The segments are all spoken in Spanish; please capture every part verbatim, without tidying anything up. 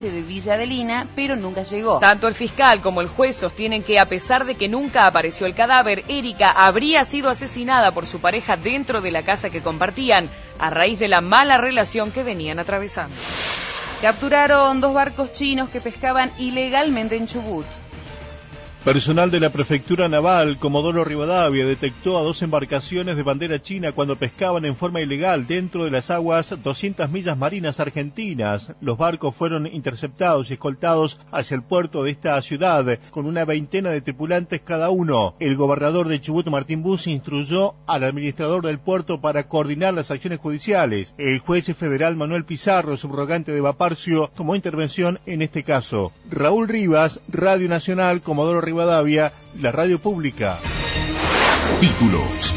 de Villa Adelina, pero nunca llegó. Tanto el fiscal como el juez sostienen que, a pesar de que nunca apareció el cadáver, Erika habría sido asesinada por su pareja dentro de la casa que compartían, a raíz de la mala relación que venían atravesando. Capturaron dos barcos chinos que pescaban ilegalmente en Chubut. Personal de la Prefectura Naval, Comodoro Rivadavia, detectó a dos embarcaciones de bandera china cuando pescaban en forma ilegal dentro de las aguas doscientas millas marinas argentinas. Los barcos fueron interceptados y escoltados hacia el puerto de esta ciudad, con una veintena de tripulantes cada uno. El gobernador de Chubut, Martín Bussi, instruyó al administrador del puerto para coordinar las acciones judiciales. El juez federal Manuel Pizarro, subrogante de Vaparcio, tomó intervención en este caso. Raúl Rivas, Radio Nacional, Comodoro Rivadavia. Rivadavia, la radio pública. Títulos.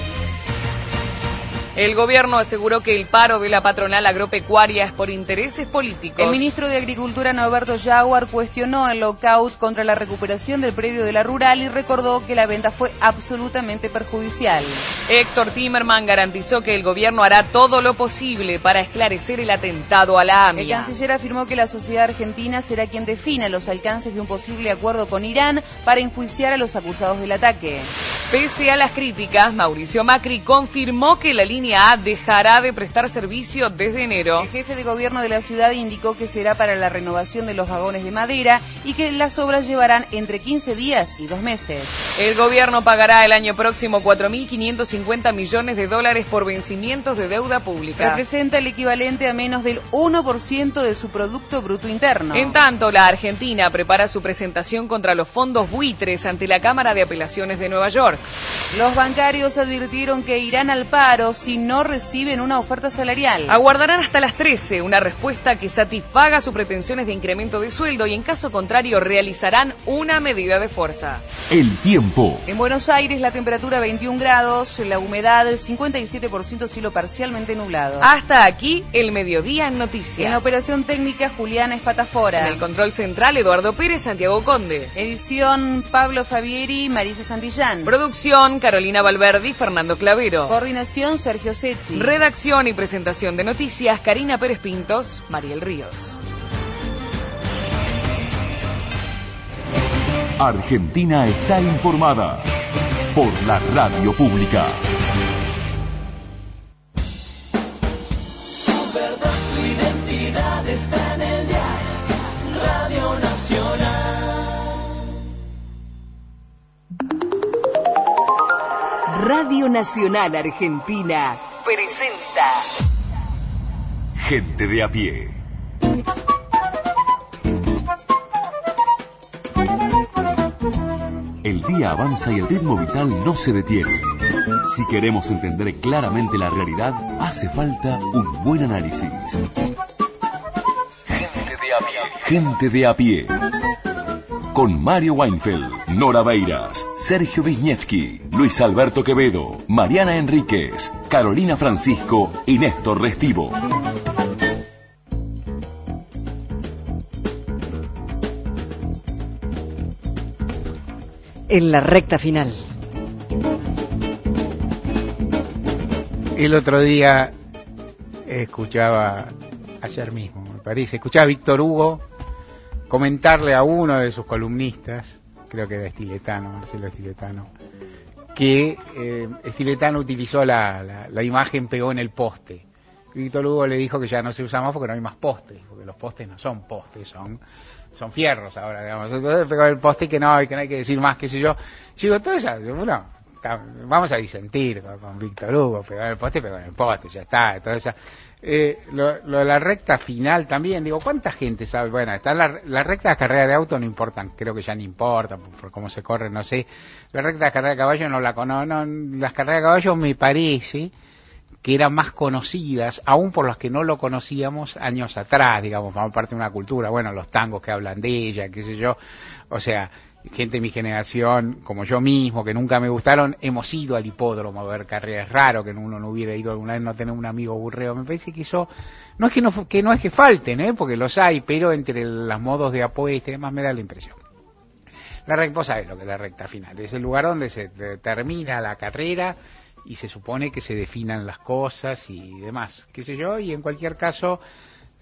El gobierno aseguró que el paro de la patronal agropecuaria es por intereses políticos. El ministro de Agricultura, Norberto Yaguar, cuestionó el lockout contra la recuperación del predio de la rural y recordó que la venta fue absolutamente perjudicial. Héctor Timerman garantizó que el gobierno hará todo lo posible para esclarecer el atentado a la AMIA. El canciller afirmó que la sociedad argentina será quien defina los alcances de un posible acuerdo con Irán para enjuiciar a los acusados del ataque. Pese a las críticas, Mauricio Macri confirmó que la línea A dejará de prestar servicio desde enero. El jefe de gobierno de la ciudad indicó que será para la renovación de los vagones de madera y que las obras llevarán entre quince días y dos meses. El gobierno pagará el año próximo cuatro mil quinientos cincuenta millones de dólares por vencimientos de deuda pública. Representa el equivalente a menos del uno por ciento de su Producto Bruto Interno. En tanto, la Argentina prepara su presentación contra los fondos buitres ante la Cámara de Apelaciones de Nueva York. Los bancarios advirtieron que irán al paro si no reciben una oferta salarial. Aguardarán hasta las trece una respuesta que satisfaga sus pretensiones de incremento de sueldo y en caso contrario realizarán una medida de fuerza. El tiempo. En Buenos Aires la temperatura veintiún grados, la humedad cincuenta y siete por ciento, cielo parcialmente nublado. Hasta aquí el mediodía en noticias. En la operación técnica Juliana Espatafora. En el control central Eduardo Pérez, Santiago Conde. Edición Pablo Fabieri, Marisa Santillán. Producción Carolina Valverdi, Fernando Clavero. Coordinación Sergio Secchi. Redacción y presentación de noticias Karina Pérez Pintos, Mariel Ríos. Argentina está informada por la radio pública. Tu verdad, tu identidad está en el diario Radio Nacional. Radio Nacional Argentina presenta Gente de a pie. El día avanza y el ritmo vital no se detiene. Si queremos entender claramente la realidad, hace falta un buen análisis. Gente de a pie. Gente de a pie. Con Mario Weinfeld, Nora Beiras, Sergio Wisniewski, Luis Alberto Quevedo, Mariana Enríquez, Carolina Francisco y Néstor Restivo. En la recta final. El otro día escuchaba, ayer mismo me parece, escuchaba a Víctor Hugo comentarle a uno de sus columnistas, creo que era Estiletano, Marcelo Estiletano, que eh, Estiletano utilizó la, la, la imagen pegó en el poste. Víctor Hugo le dijo que ya no se usa más porque no hay más postes, porque los postes no son postes, son son fierros ahora, digamos. Entonces pegó el poste que no, que no hay que decir más, qué sé yo. Yo digo, todo eso, bueno, está, vamos a disentir con, con Víctor Hugo, pegó en el poste, pegó en el poste, ya está, todo eso. Eh, lo, lo de la recta final también, digo, ¿cuánta gente sabe? Bueno, está la, la recta de carrera de auto no importan, creo que ya no importa por, por cómo se corre, no sé. La recta de carrera de caballo no la conozco, no, las carreras de caballo me parece que eran más conocidas, aún por las que no lo conocíamos años atrás, digamos, forman parte de una cultura, bueno, los tangos que hablan de ella, qué sé yo, o sea, gente de mi generación, como yo mismo, que nunca me gustaron, hemos ido al hipódromo a ver carreras. Es raro que uno no hubiera ido alguna vez, no tener un amigo burreo. Me parece que eso, no es que no, que no es que falten, ¿eh? Porque los hay, pero entre los modos de apuesta y demás me da la impresión. La recta, vos sabés lo que es la recta final, es el lugar donde se termina la carrera y se supone que se definan las cosas y demás, qué sé yo, y en cualquier caso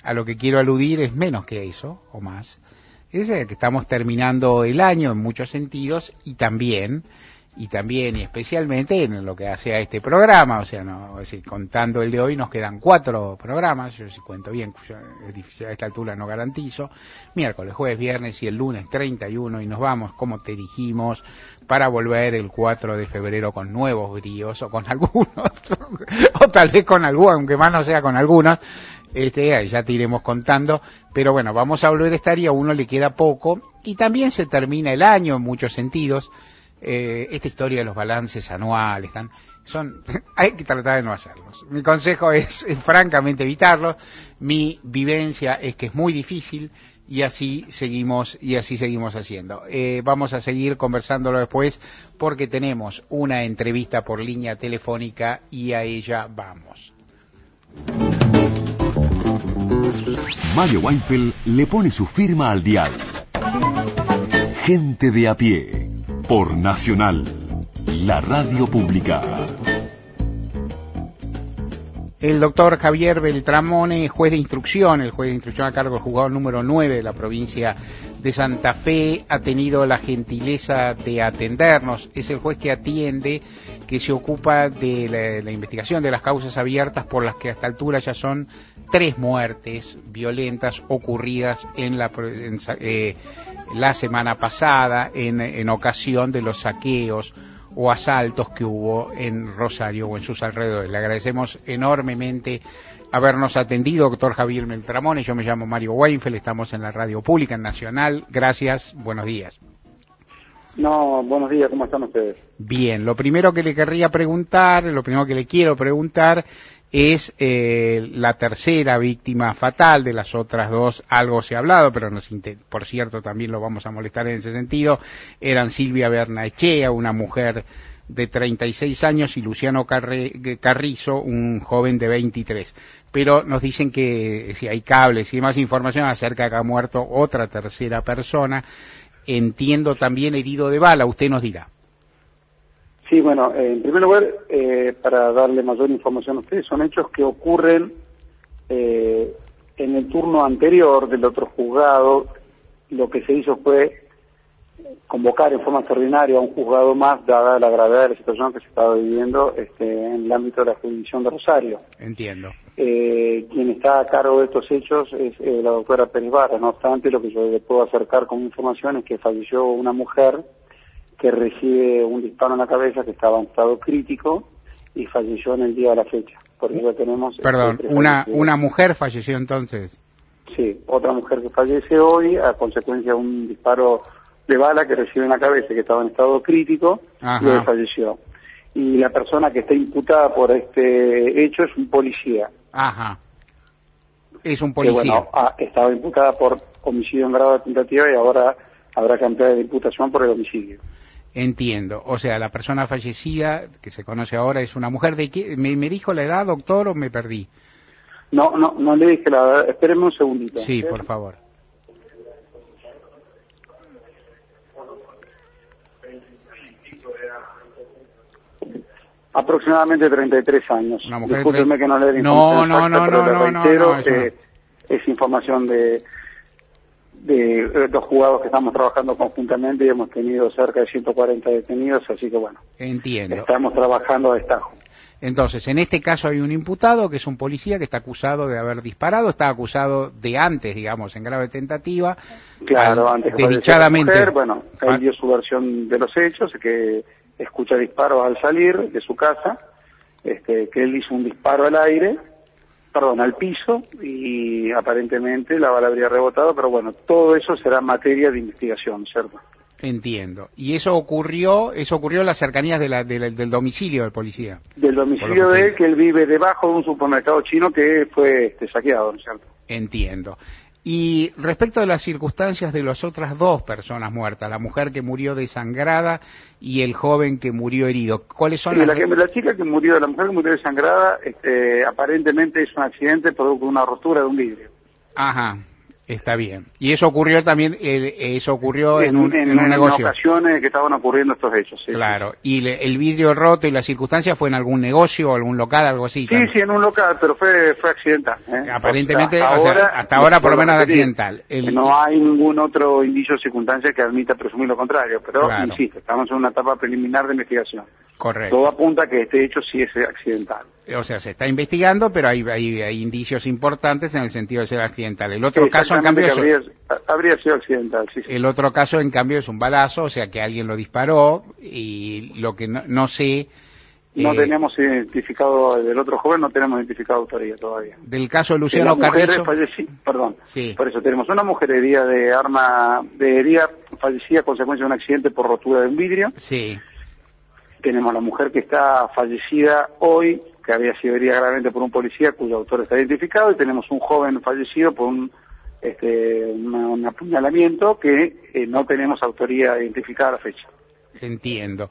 a lo que quiero aludir es menos que eso, o más. Es que estamos terminando el año en muchos sentidos y también, y también y especialmente en lo que hace a este programa, o sea, no, es decir, contando el de hoy nos quedan cuatro programas, yo si cuento bien, yo es difícil, a esta altura no garantizo, miércoles, jueves, viernes y el lunes treinta y uno y nos vamos, como te dijimos, para volver el cuatro de febrero con nuevos bríos o con algunos, o tal vez con algunos, aunque más no sea con algunos, este, ya te iremos contando, pero bueno, vamos a volver a estar y a uno le queda poco, y también se termina el año en muchos sentidos. Eh, esta historia de los balances anuales, están, son, hay que tratar de no hacerlos. Mi consejo es, es francamente evitarlos. Mi vivencia es que es muy difícil y así seguimos y así seguimos haciendo. Eh, vamos a seguir conversándolo después porque tenemos una entrevista por línea telefónica y a ella vamos. Mario Weinfeld le pone su firma al dial. Gente de a pie, por Nacional, la radio pública. El doctor Javier Beltramone, juez de instrucción, el juez de instrucción a cargo del juzgado número nueve de la provincia de Santa Fe, ha tenido la gentileza de atendernos. Es el juez que atiende, que se ocupa de la, la investigación de las causas abiertas por las que hasta altura ya son tres muertes violentas ocurridas en la, en, eh, la semana pasada en, en ocasión de los saqueos o asaltos que hubo en Rosario o en sus alrededores. Le agradecemos enormemente habernos atendido, doctor Javier Beltramone. Yo me llamo Mario Weinfeld, estamos en la radio pública en Nacional. Gracias, buenos días. No, buenos días, ¿cómo están ustedes? Bien, lo primero que le querría preguntar, lo primero que le quiero preguntar es eh, la tercera víctima fatal. De las otras dos algo se ha hablado, pero nos por cierto también lo vamos a molestar en ese sentido. Eran Silvia Bernaechea, una mujer de treinta y seis años, y Luciano Carre, Carrizo, un joven de veintitrés. Pero nos dicen que si hay cables y más información acerca de que ha muerto otra tercera persona, entiendo también herido de bala, usted nos dirá. Sí, bueno, eh, en primer lugar, eh, para darle mayor información a ustedes, son hechos que ocurren eh, en el turno anterior del otro juzgado. Lo que se hizo fue convocar en forma extraordinaria a un juzgado más, dada la gravedad de la situación que se estaba viviendo este, en el ámbito de la jurisdicción de Rosario. Entiendo. Eh, quien está a cargo de estos hechos es eh, la doctora Pérez Barra. No obstante, lo que yo le puedo acercar como información es que falleció una mujer que recibe un disparo en la cabeza, que estaba en estado crítico y falleció en el día de la fecha. Por eso tenemos... Perdón, una una mujer falleció entonces. Sí, otra mujer que fallece hoy a consecuencia de un disparo de bala que recibe en la cabeza, que estaba en estado crítico. Ajá. Y hoy falleció. Y la persona que está imputada por este hecho es un policía. Ajá. Es un policía. Que, bueno, ha, estaba imputada por homicidio en grado de tentativa y ahora habrá que ampliar la imputación por el homicidio. Entiendo. O sea, la persona fallecida, que se conoce ahora, es una mujer de... ¿qué? ¿Me, me dijo la edad, doctor, o me perdí? No, no, no le dije la edad. Espéreme un segundito. Sí, ¿sí? Por favor. Aproximadamente treinta y tres años. Una mujer Discúlpeme tre... que no le dé no, no, exacta, no, pero no, le no, reitero no, no, que no. es información de... de los juzgados que estamos trabajando conjuntamente y hemos tenido cerca de ciento cuarenta detenidos, así que bueno. Entiendo. Estamos trabajando a destajo. Entonces, en este caso hay un imputado que es un policía que está acusado de haber disparado, está acusado de antes, digamos, en grave tentativa. Claro, al, antes desdichadamente. De mujer, bueno, él dio su versión de los hechos, que escucha disparos al salir de su casa, este, que él hizo un disparo al aire, perdón, al piso, y aparentemente la bala habría rebotado, pero bueno, todo eso será materia de investigación, ¿cierto? Entiendo. ¿Y eso ocurrió eso ocurrió en las cercanías de la, de la, del domicilio del policía? Del domicilio de él, que él vive debajo de un supermercado chino que fue este, saqueado, ¿no es cierto? Entiendo. Y respecto de las circunstancias de las otras dos personas muertas, la mujer que murió desangrada y el joven que murió herido, ¿cuáles son sí, las...? La, que, la chica que murió, la mujer que murió desangrada, este, aparentemente es un accidente producto de una rotura de un vidrio. Ajá. Está bien. Y eso ocurrió también, eh, eso ocurrió en, en un, en, en un en negocio. ocasiones que estaban ocurriendo estos hechos. Sí, claro. ¿Y le, el vidrio roto y la circunstancia fue en algún negocio o algún local, algo así? Sí, también? sí, en un local, pero fue fue accidental. ¿eh? Aparentemente, o sea, hasta, o sea, ahora, hasta ahora por lo menos repetir, accidental. El... No hay ningún otro indicio o circunstancia que admita presumir lo contrario, pero Claro. insisto, estamos en una etapa preliminar de investigación. Correcto. Todo apunta a que este hecho sí es accidental. O sea, se está investigando, pero hay, hay, hay indicios importantes en el sentido de ser accidental. El otro caso, en cambio, es... habría, habría sido accidental, sí, sí. El otro caso, en cambio, es un balazo, o sea, que alguien lo disparó y lo que no, no sé... No eh, tenemos identificado, del otro joven no tenemos identificado autoría todavía. Del caso de Luciano la mujer Carrizo... falleci- perdón, Sí. por eso tenemos una mujer herida de arma, de herida fallecida a consecuencia de un accidente por rotura de un vidrio. Sí. Tenemos la mujer que está fallecida hoy, que había sido herida gravemente por un policía cuyo autor está identificado, y tenemos un joven fallecido por un este una- un apuñalamiento que eh, no tenemos autoría identificada a la fecha. Entiendo.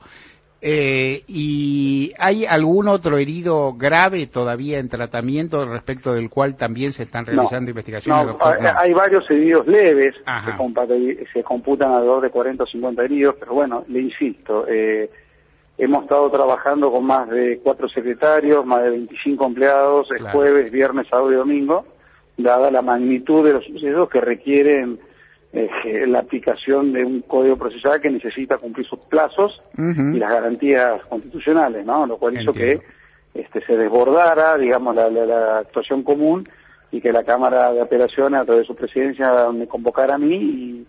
Eh, ¿Y hay algún otro herido grave todavía en tratamiento respecto del cual también se están realizando No, investigaciones? no, doctor? hay, No. hay varios heridos leves, Ajá. se, compa- se computan alrededor de cuarenta o cincuenta heridos, pero bueno, le insisto, eh, hemos estado trabajando con más de cuatro secretarios, más de veinticinco empleados, el Claro. jueves, viernes, sábado y domingo, dada la magnitud de los sucesos que requieren eh, la aplicación de un código procesal que necesita cumplir sus plazos Ujú. y las garantías constitucionales, ¿no? Lo cual hizo Entiendo. que este, se desbordara, digamos, la, la, la actuación común y que la Cámara de Apelaciones, a través de su presidencia, me convocara a mí y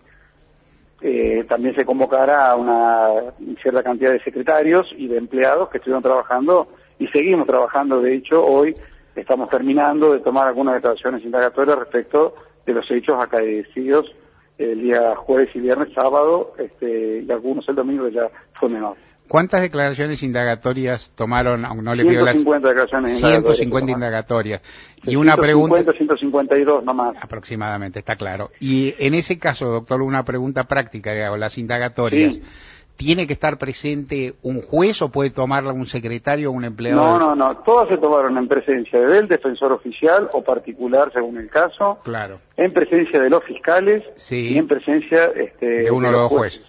eh, también se convocara a una cierta cantidad de secretarios y de empleados que estuvieron trabajando y seguimos trabajando. De hecho, hoy estamos terminando de tomar algunas declaraciones indagatorias respecto de los hechos acaecidos el día jueves y viernes, sábado, este, y algunos el domingo, que ya fue menor. ¿Cuántas declaraciones indagatorias tomaron, aunque no le pido las... ciento cincuenta declaraciones ciento cincuenta indagatorias. Y una pregunta... ciento cincuenta y dos nomás. Aproximadamente, está claro. Y en ese caso, doctor, una pregunta práctica, que hago, las indagatorias, Sí. ¿tiene que estar presente un juez o puede tomarla un secretario o un empleado? No, de- no, no, todas se tomaron en presencia del defensor oficial o particular, según el caso, Claro, en presencia de los fiscales Sí. y en presencia este, de uno de los jueces.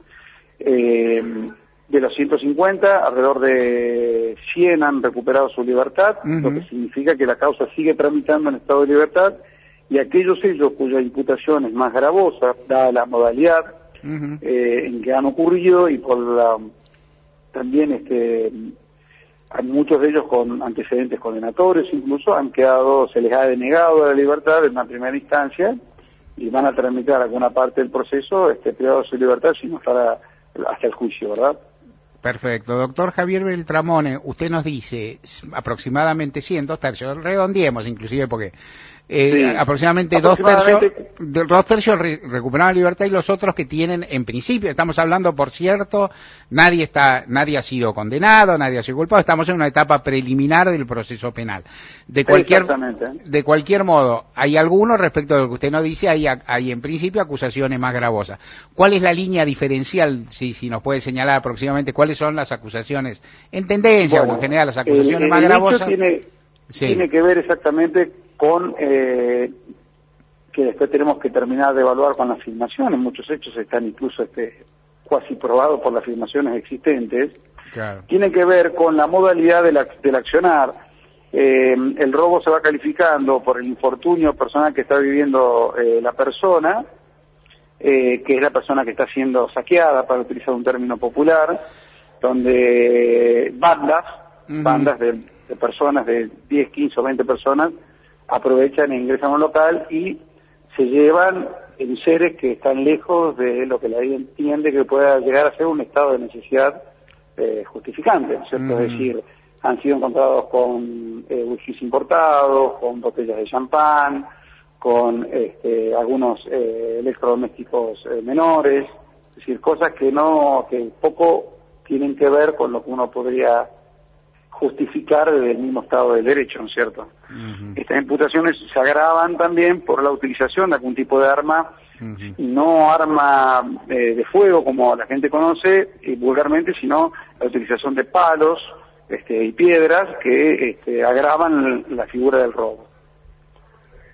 Eh, de los ciento cincuenta, alrededor de cien han recuperado su libertad, Ujú. lo que significa que la causa sigue tramitando en estado de libertad, y aquellos ellos cuya imputación es más gravosa, dada la modalidad Ujú. eh, en que han ocurrido y por la también este hay muchos de ellos con antecedentes condenatorios, incluso han quedado, se les ha denegado la libertad en una primera instancia y van a tramitar alguna parte del proceso este privado de su libertad sino para hasta el juicio, ¿verdad? Perfecto. Doctor Javier Beltramone, usted nos dice s- aproximadamente cien, dos tercios, redondeemos inclusive porque eh, Sí. aproximadamente, dos tercios, Aproximadamente. de- dos tercios re- recuperaron la libertad y los otros que tienen, en principio, estamos hablando, por cierto, nadie está, nadie ha sido condenado, nadie ha sido culpado, estamos en una etapa preliminar del proceso penal. De cualquier, Exactamente. de cualquier modo, hay algunos respecto a lo que usted nos dice, hay, hay en principio acusaciones más gravosas. ¿Cuál es la línea diferencial, si, si nos puede señalar aproximadamente cuáles son las acusaciones, en tendencia Bueno, o en general las acusaciones el- más el hecho gravosas? tiene, Sí. tiene que ver exactamente con eh, que después tenemos que terminar de evaluar con las afirmaciones. Muchos hechos están incluso este, cuasi probados por las afirmaciones existentes. Claro. Tiene que ver con la modalidad del, ac- del accionar. Eh, el robo se va calificando por el infortunio personal que está viviendo eh, la persona, eh, que es la persona que está siendo saqueada, para utilizar un término popular, donde bandas, Ujú. bandas de, de personas, de diez, quince o veinte personas, aprovechan e ingresan a un local y se llevan enseres que están lejos de lo que la ley entiende que pueda llegar a ser un estado de necesidad eh, justificante, ¿no es cierto? Ujú. Es decir, han sido encontrados con eh, whiskies importados, con botellas de champán, con este, algunos eh, electrodomésticos eh, menores, es decir, cosas que no, que poco tienen que ver con lo que uno podría justificar desde el mismo Estado de Derecho, ¿no es cierto? Ujú. Estas imputaciones se agravan también por la utilización de algún tipo de arma, Ujú. no arma eh, de fuego como la gente conoce eh, vulgarmente, sino la utilización de palos este, y piedras que este, agravan la figura del robo.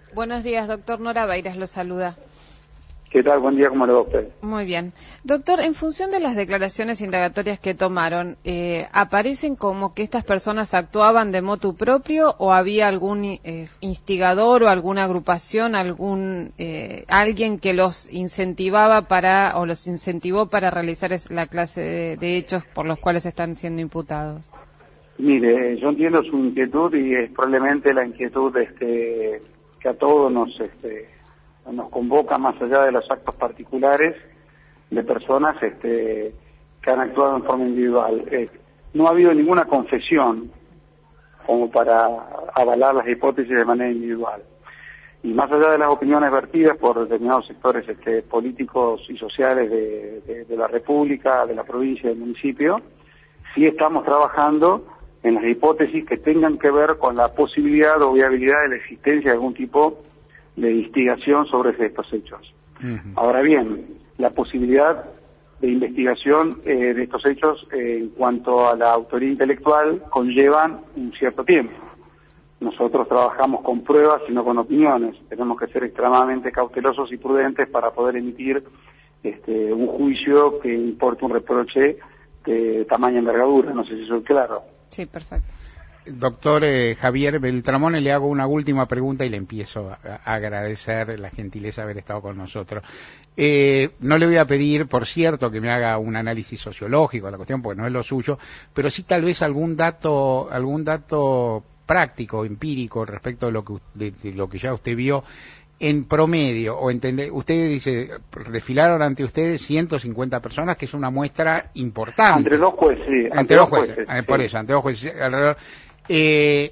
Buenos días, doctor. Nora Beiras lo saluda. ¿Qué tal? Buen día, ¿cómo le va a usted? Muy bien. Doctor, en función de las declaraciones indagatorias que tomaron, eh, ¿aparecen como que estas personas actuaban de motu propio o había algún eh, instigador o alguna agrupación, algún eh, alguien que los incentivaba para o los incentivó para realizar la clase de, de hechos por los cuales están siendo imputados? Mire, yo entiendo su inquietud y es probablemente la inquietud este, que a todos nos... Este, nos convoca más allá de los actos particulares de personas este, que han actuado en forma individual. Eh, no ha habido ninguna confesión como para avalar las hipótesis de manera individual. Y más allá de las opiniones vertidas por determinados sectores este, políticos y sociales de, de, de la República, de la provincia, del municipio, sí estamos trabajando en las hipótesis que tengan que ver con la posibilidad o viabilidad de la existencia de algún tipo de investigación sobre estos hechos. Uh-huh. Ahora bien, la posibilidad de investigación eh, de estos hechos eh, en cuanto a la autoría intelectual conllevan un cierto tiempo. Nosotros trabajamos con pruebas y no con opiniones. Tenemos que ser extremadamente cautelosos y prudentes para poder emitir este, un juicio que importe un reproche de tamaña envergadura. No sé si soy claro. Sí, perfecto. Doctor eh, Javier Beltramone, le hago una última pregunta y le empiezo a, a agradecer la gentileza de haber estado con nosotros. Eh, no le voy a pedir, por cierto, que me haga un análisis sociológico de la cuestión, porque no es lo suyo, pero sí tal vez algún dato, algún dato práctico, empírico, respecto de lo que, de, de lo que ya usted vio. En promedio, o entende, usted dice, desfilaron ante ustedes ciento cincuenta personas, que es una muestra importante. Entre dos jueces, sí. Ante, ante dos jueces, jueces por sí. eso, ante dos jueces alrededor. Eh,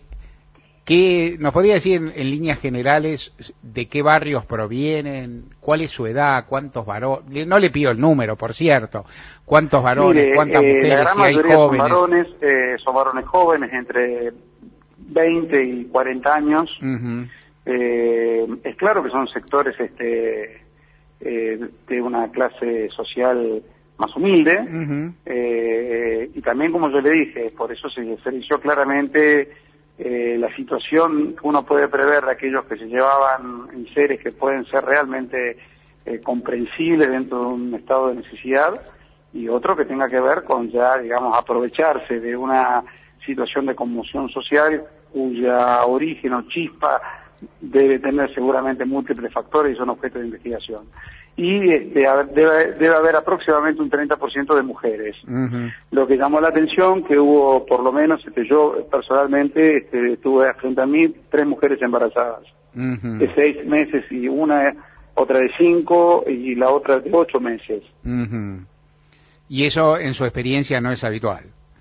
¿qué nos podría decir en, en líneas generales de qué barrios provienen, cuál es su edad, cuántos varones? No le pido el número, por cierto. ¿Cuántos varones, Mire, cuántas eh, mujeres, la gran si hay mayoría jóvenes? Son varones, eh, son varones jóvenes, entre veinte y cuarenta años. Uh-huh. Eh, es claro que son sectores este, eh, de una clase social más humilde, uh-huh. eh, y también, como yo le dije, por eso se diferenció claramente eh, la situación que uno puede prever de aquellos que se llevaban en seres que pueden ser realmente eh, comprensibles dentro de un estado de necesidad, y otro que tenga que ver con ya, digamos, aprovecharse de una situación de conmoción social cuya origen o chispa debe tener seguramente múltiples factores y son objeto de investigación. Y este, debe, debe haber aproximadamente un treinta por ciento de mujeres. Uh-huh. Lo que llamó la atención, que hubo por lo menos, este, yo personalmente este, tuve frente a mí tres mujeres embarazadas, uh-huh. de seis meses y una, otra de cinco y la otra de ocho meses. Uh-huh. Y eso en su experiencia no es habitual.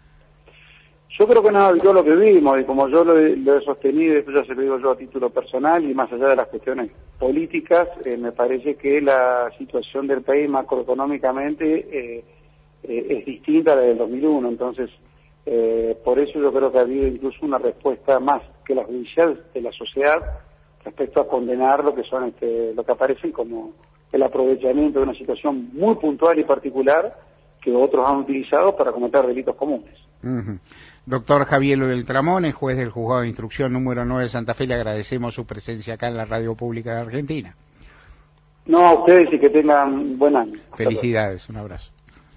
Yo creo que no es lo que vimos, y como yo lo he, lo he sostenido, esto ya se lo digo yo a título personal, y más allá de las cuestiones políticas, eh, me parece que la situación del país macroeconómicamente eh, eh, es distinta a la del dos mil uno, entonces eh, por eso yo creo que ha habido incluso una respuesta más que la judicial de la sociedad respecto a condenar lo que son este, lo que aparecen como el aprovechamiento de una situación muy puntual y particular que otros han utilizado para cometer delitos comunes. Uh-huh. Doctor Javier Beltramone, juez del Juzgado de Instrucción número nueve de Santa Fe, le agradecemos su presencia acá en la Radio Pública de Argentina. No, a ustedes y que tengan buen año. Felicidades, un abrazo.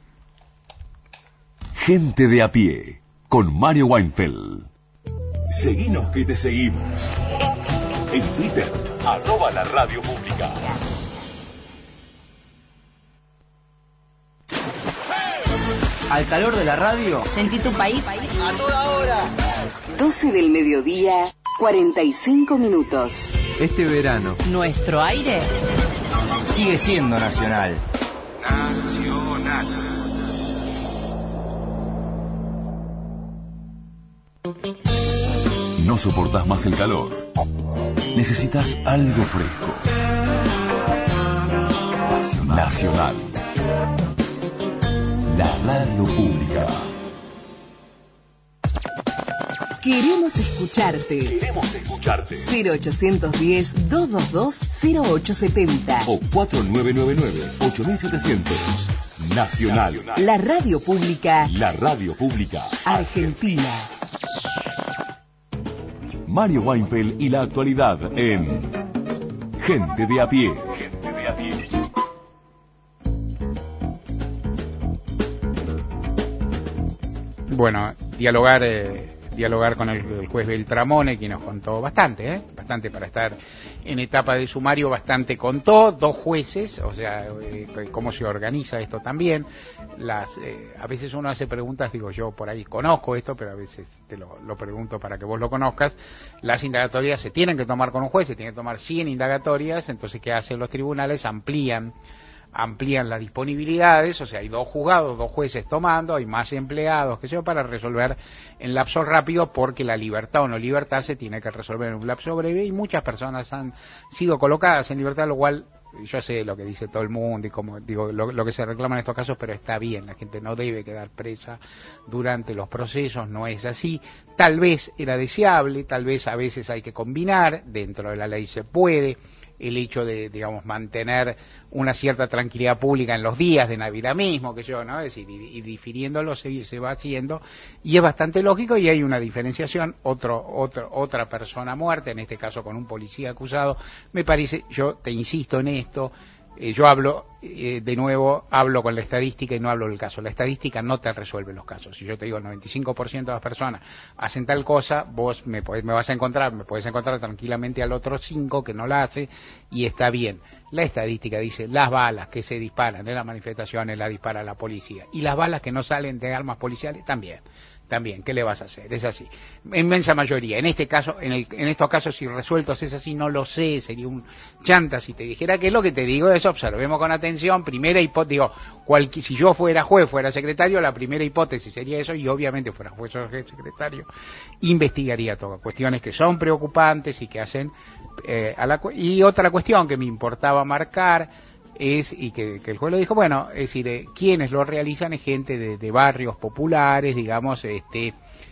Gente de a pie, con Mario Weinfeld. Seguinos que te seguimos. En Twitter, arroba la Radio Pública. Al calor de la radio. Sentí tu país. A toda hora. doce del mediodía, cuarenta y cinco minutos. Este verano. Nuestro aire sigue siendo nacional. Nacional. No soportas más el calor. Necesitas algo fresco. Nacional. Nacional. La Radio Pública. Queremos escucharte. Queremos escucharte. cero ochocientos diez, doscientos veintidós, cero ocho setenta. O cuatro nueve nueve nueve, ocho mil setecientos. Nacional. La Radio Pública. La Radio Pública. Argentina. Mario Weinfeld y la actualidad en Gente de a pie. Gente de a pie. Bueno, dialogar eh, dialogar con el, el juez Beltramone, quien nos contó bastante, ¿eh? bastante para estar en etapa de sumario, bastante contó, dos jueces, o sea, eh, cómo se organiza esto también. Las eh, a veces uno hace preguntas, digo yo por ahí conozco esto, pero a veces te lo, lo pregunto para que vos lo conozcas. Las indagatorias se tienen que tomar con un juez, se tienen que tomar cien indagatorias, entonces ¿qué hacen los tribunales? Amplían amplían las disponibilidades, o sea, hay dos juzgados, dos jueces tomando, hay más empleados, que sé yo, para resolver en lapso rápido, porque la libertad o no libertad se tiene que resolver en un lapso breve, y muchas personas han sido colocadas en libertad, lo cual yo sé lo que dice todo el mundo y como digo lo, lo que se reclama en estos casos, pero está bien, la gente no debe quedar presa durante los procesos, no es así. Tal vez era deseable, tal vez a veces hay que combinar, dentro de la ley se puede, el hecho de, digamos, mantener una cierta tranquilidad pública en los días de Navidad mismo, que yo, ¿no? Es decir, y, y difiriéndolo se, se va haciendo, y es bastante lógico, y hay una diferenciación, otro, otro, otra persona muerta, en este caso con un policía acusado, me parece, yo te insisto en esto, eh, yo hablo, eh, de nuevo, hablo con la estadística y no hablo del caso. La estadística no te resuelve los casos. Si yo te digo el noventa y cinco por ciento de las personas hacen tal cosa, vos me, podés, me vas a encontrar, me podés encontrar tranquilamente al otro cinco que no la hace, y está bien. La estadística dice, las balas que se disparan en las manifestaciones las dispara la policía, y las balas que no salen de armas policiales también. También, ¿qué le vas a hacer? Es así. Inmensa mayoría. En este caso, en, el, en estos casos, si resueltos es así, no lo sé, sería un chanta si te dijera que lo que te digo es observemos con atención. Primera hipótesis, digo, cual, si yo fuera juez, fuera secretario, la primera hipótesis sería eso, y obviamente fuera juez o secretario, investigaría todo. Cuestiones que son preocupantes y que hacen... Eh, a la, y otra cuestión que me importaba marcar es, y que, que el juez lo dijo, bueno, es decir, eh, quienes lo realizan es gente de, de barrios populares, digamos, este,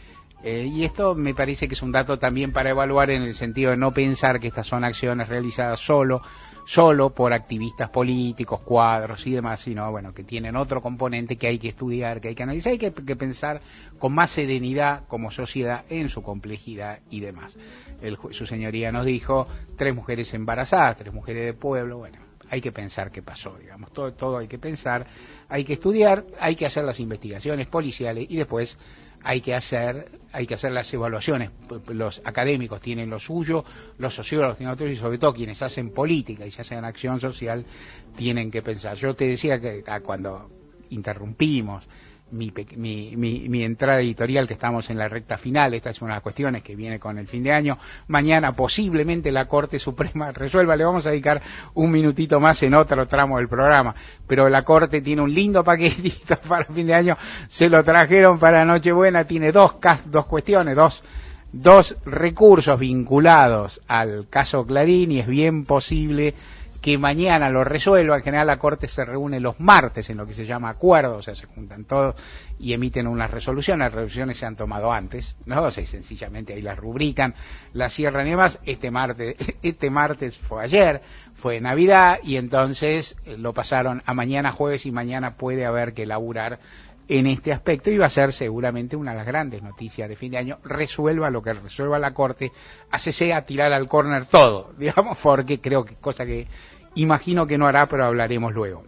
eh, y esto me parece que es un dato también para evaluar, en el sentido de no pensar que estas son acciones realizadas solo, solo por activistas políticos, cuadros y demás, sino, bueno, que tienen otro componente que hay que estudiar, que hay que analizar, hay que, que pensar con más serenidad como sociedad en su complejidad y demás. El, su señoría nos dijo, tres mujeres embarazadas, tres mujeres de pueblo, bueno, hay que pensar qué pasó, digamos, todo, todo hay que pensar, hay que estudiar, hay que hacer las investigaciones policiales y después hay que hacer, hay que hacer las evaluaciones. Los académicos tienen lo suyo, los sociólogos tienen otro, y sobre todo quienes hacen política y se hacen acción social tienen que pensar. Yo te decía que cuando interrumpimos Mi, mi, mi, mi entrada editorial, que estamos en la recta final, esta es una de las cuestiones que viene con el fin de año, mañana posiblemente la Corte Suprema resuelva, le vamos a dedicar un minutito más en otro tramo del programa, pero la Corte tiene un lindo paquetito para el fin de año, se lo trajeron para Nochebuena, tiene dos, dos cuestiones, dos, dos recursos vinculados al caso Clarín, y es bien posible que mañana lo resuelva. En general la Corte se reúne los martes en lo que se llama acuerdo, o sea, se juntan todos y emiten una resolución. Las resoluciones se han tomado antes, ¿no? O sea, sencillamente ahí las rubrican, las cierran y demás. Este martes, este martes fue ayer, fue Navidad, y entonces eh, lo pasaron a mañana jueves, y mañana puede haber que laburar en este aspecto, y va a ser seguramente una de las grandes noticias de fin de año. Resuelva lo que resuelva la Corte, hace a tirar al córner todo, digamos, porque creo que cosa que imagino que no hará, pero hablaremos luego.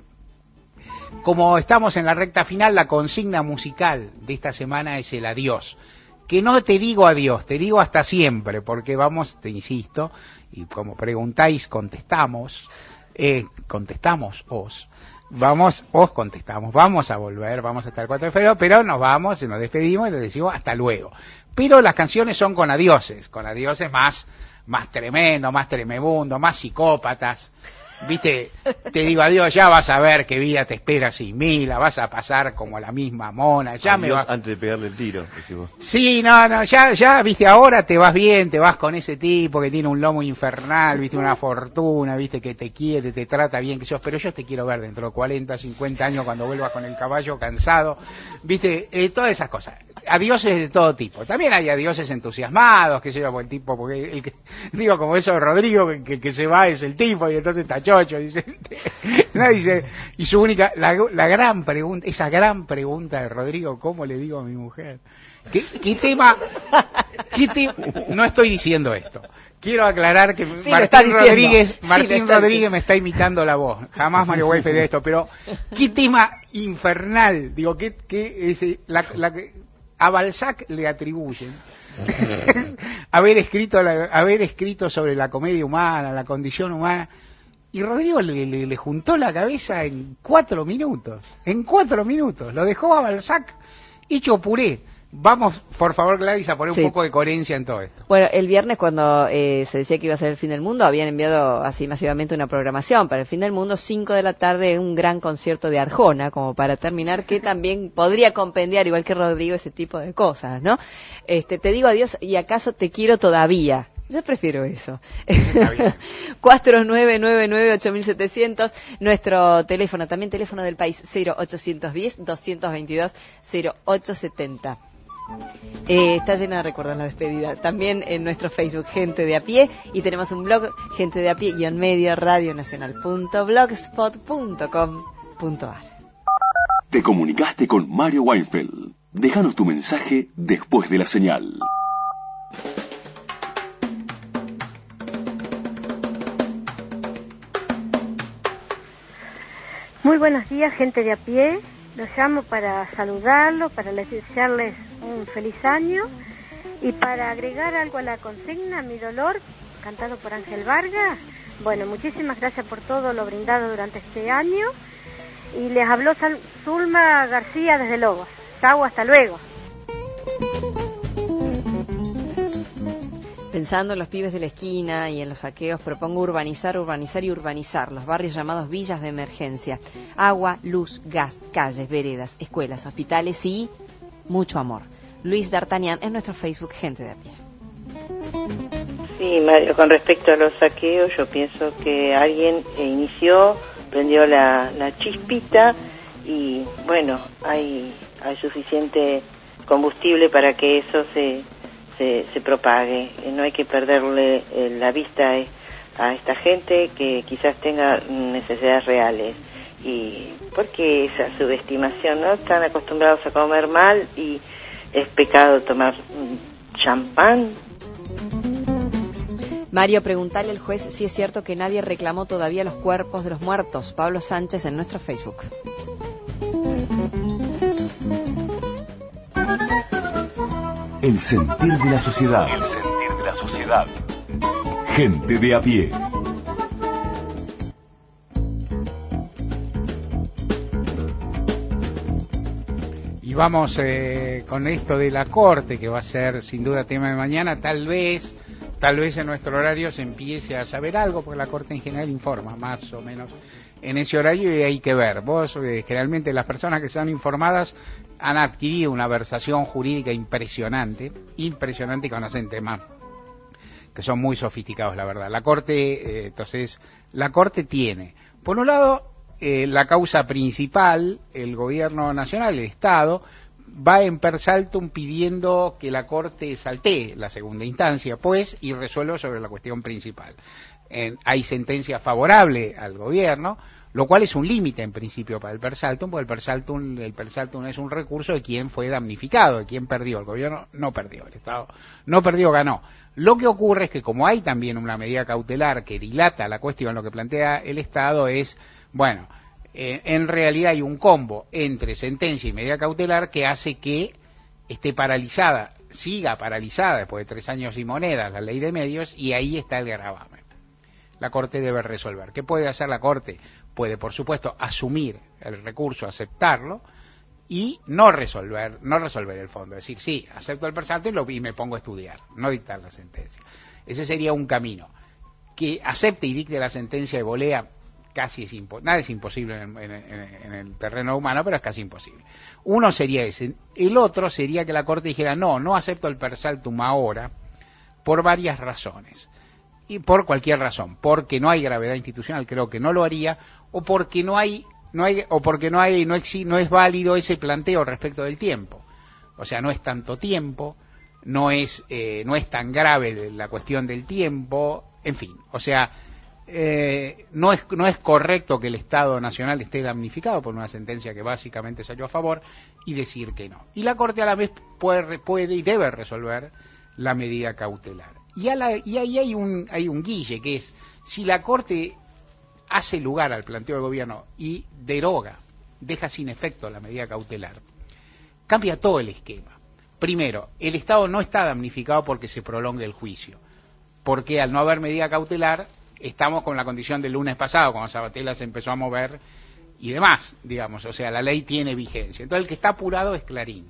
Como estamos en la recta final, la consigna musical de esta semana es el adiós. Que no te digo adiós, te digo hasta siempre, porque vamos, te insisto, y como preguntáis, contestamos, eh, contestamos os, vamos, os contestamos, vamos a volver, vamos hasta el cuatro de febrero, pero nos vamos, nos despedimos y les decimos hasta luego. Pero las canciones son con adioses, con adioses más, más tremendo, más tremebundo, más psicópatas. Viste, te digo adiós, ya vas a ver qué vida te espera sin mí, la vas a pasar como la misma mona, ya adiós me va... antes de pegarle el tiro, decimos. Sí, no, no, ya, ya, viste, ahora te vas bien, te vas con ese tipo que tiene un lomo infernal, viste, una fortuna, viste, que te quiere, te trata bien, que sos, pero yo te quiero ver dentro de cuarenta, cincuenta años cuando vuelvas con el caballo cansado, viste, eh, todas esas cosas. Adioses de todo tipo. También hay adioses entusiasmados, que se llama el tipo, porque el que, digo, como eso de Rodrigo, que, que, que se va es el tipo, y entonces está chocho, dice, no, dice, y su única, la, la gran pregunta, esa gran pregunta de Rodrigo, ¿cómo le digo a mi mujer? ¿Qué, qué tema, qué te, no estoy diciendo esto, Quiero aclarar que sí, Martín Rodríguez, sí, Martín Rodríguez me está imitando la voz. Jamás Mario Weinfeld de esto, pero qué tema infernal. Digo, que, que ese, la, la, a Balzac le atribuyen haber escrito la, haber escrito sobre la comedia humana, la condición humana. Y Rodrigo le, le, le juntó la cabeza en cuatro minutos. En cuatro minutos. Lo dejó a Balzac hecho puré. Vamos, por favor, Gladys, a poner sí. un poco de coherencia en todo esto. Bueno, el viernes cuando eh, se decía que iba a ser el fin del mundo, habían enviado así masivamente una programación para el fin del mundo, cinco de la tarde, un gran concierto de Arjona, como para terminar, que también podría compendiar, igual que Rodrigo, ese tipo de cosas, ¿no? Este, te digo adiós y acaso te quiero todavía. Yo prefiero eso. cuatro nueve nueve nueve ocho mil setecientos, nuestro teléfono, también teléfono del país, cero ochocientos diez, doscientos veintidós, cero ocho setenta. Eh, está llena de recuerdos la despedida. También en nuestro Facebook, Gente de a Pie, y tenemos un blog, gente de a pie guión medio radionacional punto blogspot punto com punto ar. Te comunicaste con Mario Weinfeld. Déjanos tu mensaje después de la señal. Muy buenos días, gente de a pie. Los llamo para saludarlos, para desearles un feliz año y para agregar algo a la consigna, Mi Dolor, cantado por Ángel Vargas. Bueno, muchísimas gracias por todo lo brindado durante este año. Y les habló Sal- Zulma García desde Lobos. Chau, hasta luego. Pensando en los pibes de la esquina y en los saqueos, propongo urbanizar, urbanizar y urbanizar los barrios llamados villas de emergencia. Agua, luz, gas, calles, veredas, escuelas, hospitales y mucho amor. Luis D'Artagnan es nuestro Facebook, Gente de a Pie. Sí, Mario, con respecto a los saqueos, yo pienso que alguien inició, prendió la, la chispita y, bueno, hay, hay suficiente combustible para que eso se... Se, se propague. No hay que perderle eh, la vista eh, a esta gente que quizás tenga necesidades reales. Y porque esa subestimación, ¿no? Están acostumbrados a comer mal y es pecado tomar champán. Mario, preguntale al juez si es cierto que nadie reclamó todavía los cuerpos de los muertos. Pablo Sánchez en nuestro Facebook. El sentir de la sociedad. El sentir de la sociedad. Gente de a pie. Y vamos eh, con esto de la Corte, que va a ser sin duda tema de mañana. Tal vez, tal vez en nuestro horario se empiece a saber algo, porque la Corte en general informa más o menos en ese horario y hay que ver. Vos, eh, generalmente las personas que sean informadas han adquirido una versación jurídica impresionante, impresionante, y conocen temas que son muy sofisticados, la verdad. La Corte, eh, entonces, la Corte tiene, por un lado, eh, la causa principal, el Gobierno Nacional, el Estado, va en per saltum pidiendo que la Corte saltee la segunda instancia, pues, y resuelva sobre la cuestión principal. En, hay sentencia favorable al Gobierno, lo cual es un límite en principio para el per saltum, porque el per saltum, el per saltum es un recurso de quien fue damnificado, de quien perdió. El Gobierno no perdió, el Estado no perdió, ganó. Lo que ocurre es que como hay también una medida cautelar que dilata la cuestión, lo que plantea el Estado es, bueno, eh, en realidad hay un combo entre sentencia y medida cautelar que hace que esté paralizada, siga paralizada después de tres años y monedas la ley de medios, y ahí está el gravamen. La Corte debe resolver. ¿Qué puede hacer la Corte? Puede, por supuesto, asumir el recurso, aceptarlo y no resolver no resolver el fondo. Es decir, sí, acepto el per saltum y, lo, y me pongo a estudiar, no dictar la sentencia. Ese sería un camino. Que acepte y dicte la sentencia de volea, casi es imposible. Nada es imposible en, en, en el terreno humano, pero es casi imposible. Uno sería ese. El otro sería que la Corte dijera, no, no acepto el per saltum ahora, por varias razones. Y por cualquier razón, porque no hay gravedad institucional, creo que no lo haría, o porque no hay, no hay, o porque no hay, no exi, no es válido ese planteo respecto del tiempo. O sea, no es tanto tiempo, no es, eh, no es tan grave la cuestión del tiempo, en fin. O sea, eh, no es, no es correcto que el Estado Nacional esté damnificado por una sentencia que básicamente salió a favor y decir que no. Y la Corte a la vez puede, puede y debe resolver la medida cautelar. Y, a la, y ahí hay un, hay un guille, que es, si la Corte hace lugar al planteo del gobierno y deroga, deja sin efecto la medida cautelar, cambia todo el esquema. Primero, el Estado no está damnificado porque se prolongue el juicio, porque al no haber medida cautelar, estamos con la condición del lunes pasado, cuando Sabatella se empezó a mover y demás, digamos, o sea, la ley tiene vigencia. Entonces el que está apurado es Clarín,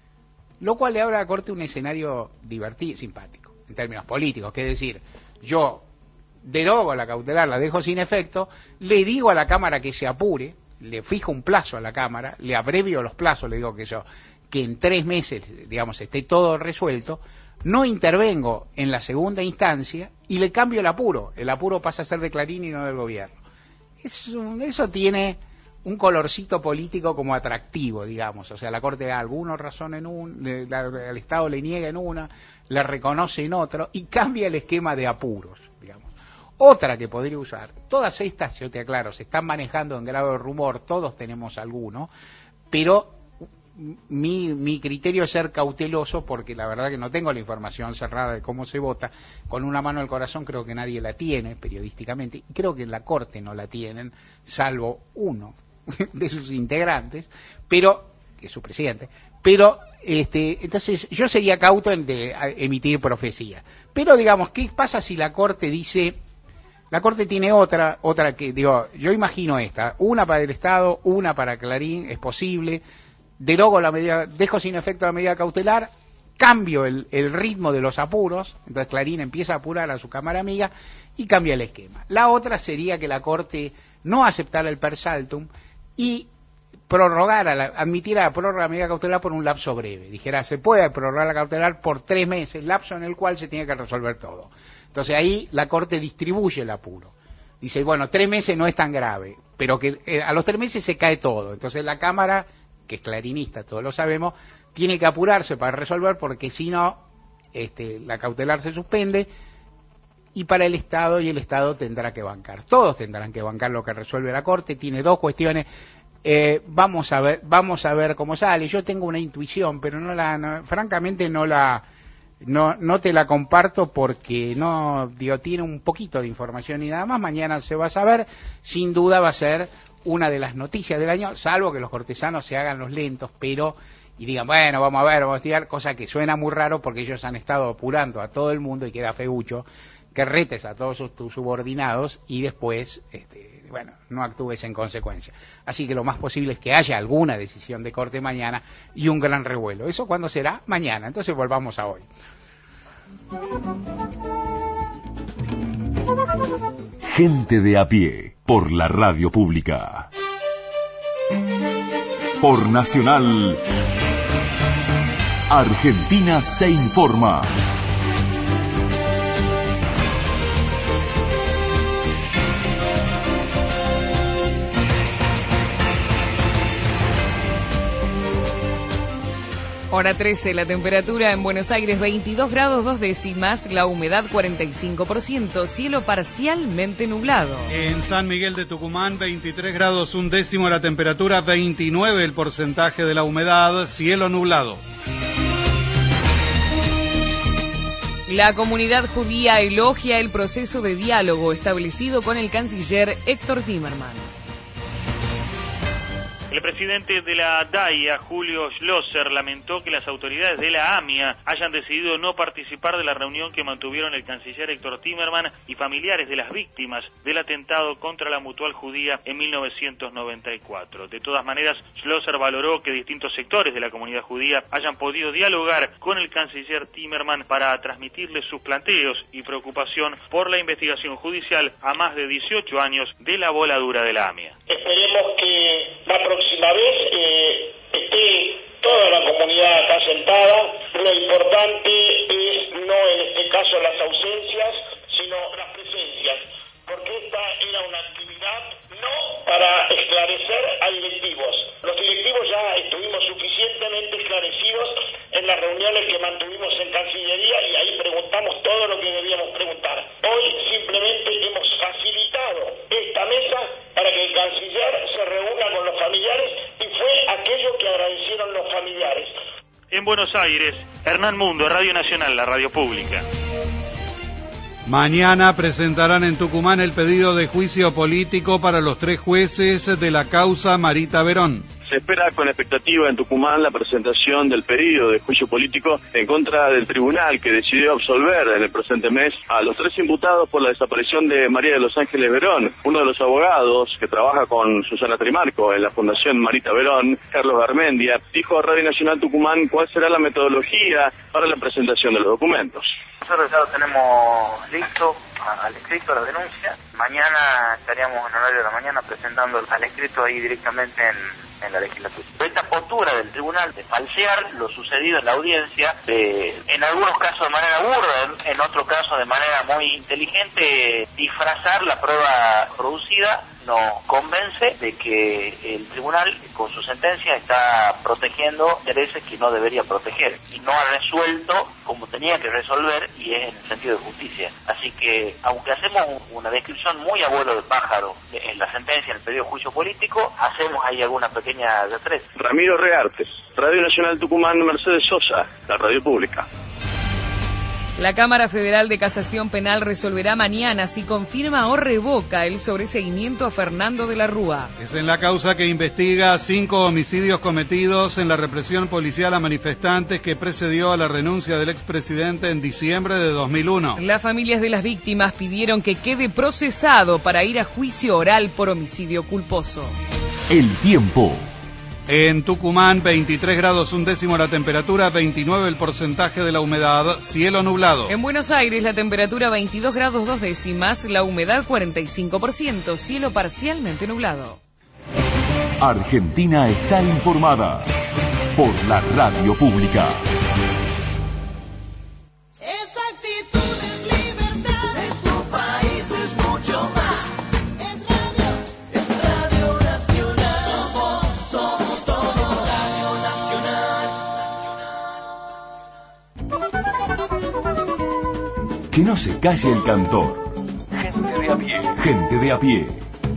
lo cual le abre a la Corte un escenario divertido, simpático, en términos políticos, que es decir, yo derogo la cautelar, la dejo sin efecto, le digo a la Cámara que se apure, le fijo un plazo a la Cámara, le abrevio los plazos, le digo que yo, que en tres meses, digamos, esté todo resuelto, no intervengo en la segunda instancia y le cambio el apuro, el apuro pasa a ser de Clarín y no del gobierno. Eso, eso tiene un colorcito político como atractivo, digamos, o sea, la Corte da alguna razón en un, le, la, el Estado le niega en una, le reconoce en otro y cambia el esquema de apuros, digamos. Otra que podría usar, todas estas, yo te aclaro, se están manejando en grado de rumor, todos tenemos alguno, pero mi, mi criterio es ser cauteloso porque la verdad que no tengo la información cerrada de cómo se vota. Con una mano al corazón creo que nadie la tiene periodísticamente y creo que en la Corte no la tienen, salvo uno de sus integrantes, pero que es su presidente, pero este, entonces yo sería cauto en de emitir profecía. Pero digamos, ¿qué pasa si la Corte dice... La Corte tiene otra, otra que, digo, yo imagino esta, una para el Estado, una para Clarín, es posible, derogo la medida, dejo sin efecto la medida cautelar, cambio el, el ritmo de los apuros, entonces Clarín empieza a apurar a su Cámara amiga y cambia el esquema. La otra sería que la Corte no aceptara el per saltum y prorrogara, la, admitiera la prórroga de la medida cautelar por un lapso breve. Dijera, se puede prorrogar la cautelar por tres meses, lapso en el cual se tiene que resolver todo. Entonces ahí la Corte distribuye el apuro. Dice, bueno, tres meses no es tan grave, pero que eh, a los tres meses se cae todo. Entonces la Cámara, que es clarinista, todos lo sabemos, tiene que apurarse para resolver porque si no, este, la cautelar se suspende y para el Estado, y el Estado tendrá que bancar. Todos tendrán que bancar lo que resuelve la Corte. Tiene dos cuestiones. Eh, vamos a ver, vamos a ver cómo sale. Yo tengo una intuición, pero no la, no, francamente no la... No, no te la comparto porque no, digo, tiene un poquito de información y nada más. Mañana se va a saber. Sin duda va a ser una de las noticias del año, salvo que los cortesanos se hagan los lentos, pero y digan, bueno, vamos a ver, vamos a estudiar, cosa que suena muy raro porque ellos han estado apurando a todo el mundo y queda feucho que retes a todos sus, tus subordinados y después, este, bueno, no actúes en consecuencia. Así que lo más posible es que haya alguna decisión de corte mañana y un gran revuelo. ¿Eso cuándo será? Mañana. Entonces volvamos a hoy. Gente de a pie, por la radio pública. Por Nacional, Argentina se informa. Hora trece, la temperatura en Buenos Aires veintidós grados dos décimas, la humedad cuarenta y cinco por ciento, cielo parcialmente nublado. En San Miguel de Tucumán veintitrés grados un décimo, la temperatura veintinueve, el porcentaje de la humedad, cielo nublado. La comunidad judía elogia el proceso de diálogo establecido con el canciller Héctor Timerman. El presidente de la D A I A, Julio Schlosser, lamentó que las autoridades de la AMIA hayan decidido no participar de la reunión que mantuvieron el canciller Héctor Timerman y familiares de las víctimas del atentado contra la Mutual Judía en mil novecientos noventa y cuatro. De todas maneras, Schlosser valoró que distintos sectores de la comunidad judía hayan podido dialogar con el canciller Timerman para transmitirle sus planteos y preocupación por la investigación judicial a más de dieciocho años de la voladura de la AMIA. Esperemos que la próxima vez eh, esté toda la comunidad acá sentada. Lo importante es no en este caso las ausencias, sino las presencias, porque esta era una actividad no para esclarecer a directivos. Los directivos ya estuvimos suficientemente esclarecidos en las reuniones que mantuvimos en Cancillería y ahí preguntamos todo lo que debíamos preguntar. Hoy simplemente hemos facilitado esta mesa para que el canciller se reúna con los familiares y fue aquello que agradecieron los familiares. En Buenos Aires, Hernán Mundo, Radio Nacional, la radio pública. Mañana presentarán en Tucumán el pedido de juicio político para los tres jueces de la causa Marita Verón. Se espera con expectativa en Tucumán la presentación del pedido de juicio político en contra del tribunal que decidió absolver en el presente mes a los tres imputados por la desaparición de María de los Ángeles Verón. Uno de los abogados que trabaja con Susana Trimarco en la Fundación Marita Verón, Carlos Garmendia, dijo a Radio Nacional Tucumán cuál será la metodología para la presentación de los documentos. Nosotros ya lo tenemos listo al escrito, la denuncia. Mañana estaríamos en horario de la mañana presentando al escrito ahí directamente en, en la legislatura. Esta postura del tribunal de falsear lo sucedido en la audiencia, eh, en algunos casos de manera burda, en, en otros casos de manera muy inteligente, disfrazar la prueba producida, nos convence de que el tribunal con su sentencia está protegiendo intereses que no debería proteger y no ha resuelto como tenía que resolver, y es en el sentido de justicia. Así que, aunque hacemos una descripción muy a vuelo de pájaro en la sentencia, en el pedido de juicio político, hacemos ahí alguna pequeña retreta. Ramiro Reartes, Radio Nacional Tucumán, Mercedes Sosa, la radio pública. La Cámara Federal de Casación Penal resolverá mañana si confirma o revoca el sobreseguimiento a Fernando de la Rúa. Es en la causa que investiga cinco homicidios cometidos en la represión policial a manifestantes que precedió a la renuncia del expresidente en diciembre de dos mil uno. Las familias de las víctimas pidieron que quede procesado para ir a juicio oral por homicidio culposo. El tiempo. En Tucumán, veintitrés grados un décimo la temperatura, veintinueve el porcentaje de la humedad, cielo nublado. En Buenos Aires la temperatura veintidós grados dos décimas, la humedad cuarenta y cinco por ciento, cielo parcialmente nublado. Argentina está informada por la radio pública. Que no se calle el cantor. Gente de a pie. Gente de a pie.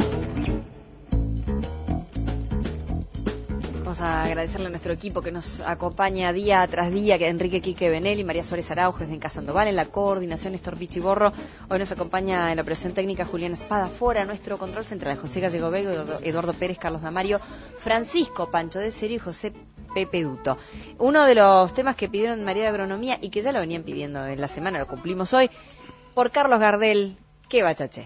Vamos a agradecerle a nuestro equipo que nos acompaña día tras día, que Enrique Quique Benelli, María Suárez Araujo desde Casa Sandoval, en la coordinación Néstor Pichiborro. Hoy nos acompaña en la operación técnica Julián Espadafora, nuestro control central José Gallego Vego, Eduardo Pérez, Carlos Damario, Francisco Pancho de Serio y José Pepe Duto. Uno de los temas que pidieron en María de Agronomía y que ya lo venían pidiendo en la semana, lo cumplimos hoy, por Carlos Gardel, ¡qué bachache!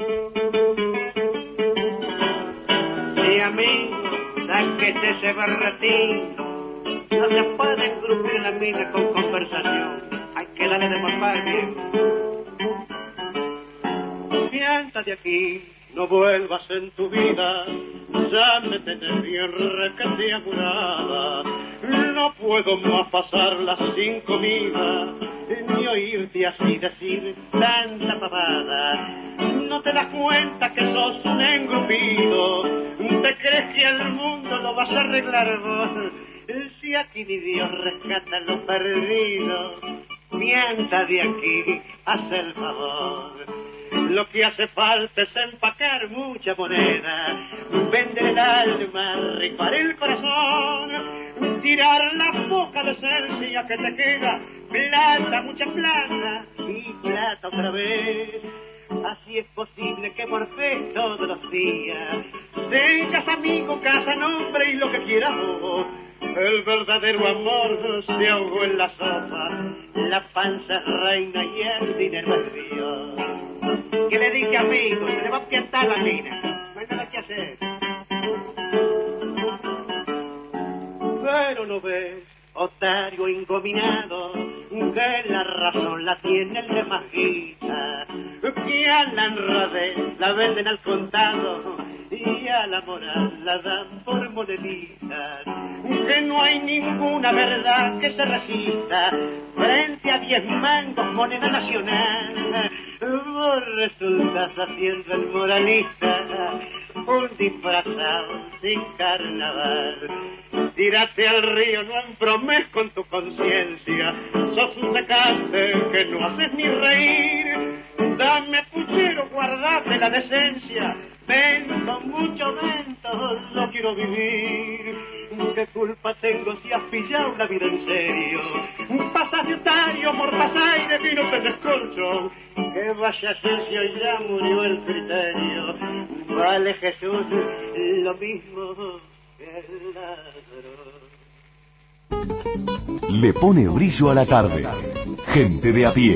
Sí, amigo, sáquese ese barretín. No se puede crujir la mina con conversación. Hay que darle de morfar bien. Piensa de aquí, no vuelvas en tu vida. Ya me tenés bien recandeagurada. No puedo más pasarla sin comida, ni oírte así decir tanta pavada. No te das cuenta que sos un engrupido. ¿Te crees que el mundo lo vas a arreglar vos? Si aquí ni Dios rescata lo perdido. Mienta de aquí, haz el favor. Lo que hace falta es empacar mucha moneda, vender el alma, rifar el corazón, tirar la poca decencia que te queda, plata, mucha plata y plata otra vez. Así es posible que morfes todos los días, tengas amigo, casa, nombre y lo que quieras vos. El verdadero amor se ahogó en la sopa, la panza es reina y el dinero es Dios. ¿Qué le dije, amigo? Se le va a piantar la nena. No hay nada que hacer. Pero no ves, otario ingominado, que la razón la tiene el de Majita, que a la honradez la venden al contado y a la moral la dan por moneditas, que no hay ninguna verdad que se resista frente a diez mangos moneda nacional. Vos resultas haciendo el moralista, un disfrazado sin carnaval. Tírate al río, no embromes con tu conciencia, sos un secante que no haces ni reír. Dame puchero, guardate la decencia, vento, mucho vento, no quiero vivir. ¿Qué culpa tengo si has pillado la vida en serio? Pasas de otario, mortas aire y no te descorcho. que vaya a ser si hoy ya murió el criterio. Vale Jesús lo mismo que el ladrón. Le pone brillo a la tarde. Gente de a pie.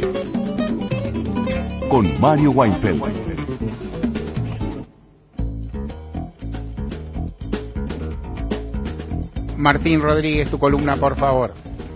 Con Mario Weinfeld. Martín Rodríguez, tu columna, por favor.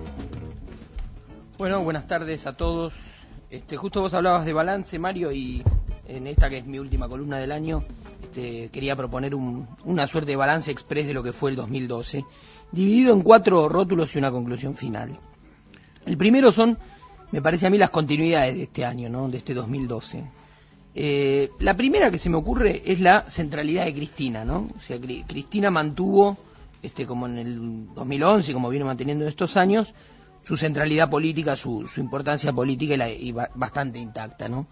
Bueno, buenas tardes a todos. Este, justo vos hablabas de balance, Mario, y en esta que es mi última columna del año, este, quería proponer un, una suerte de balance express de lo que fue el dos mil doce, dividido en cuatro rótulos y una conclusión final. El primero son, me parece a mí, las continuidades de este año, ¿no? De este dos mil doce. Eh, la primera que se me ocurre es la centralidad de Cristina, ¿no? O sea, Cristina mantuvo, este, como en el dos mil once, como viene manteniendo en estos años, su centralidad política, su, su importancia política y, la, y ba, bastante intacta, ¿no?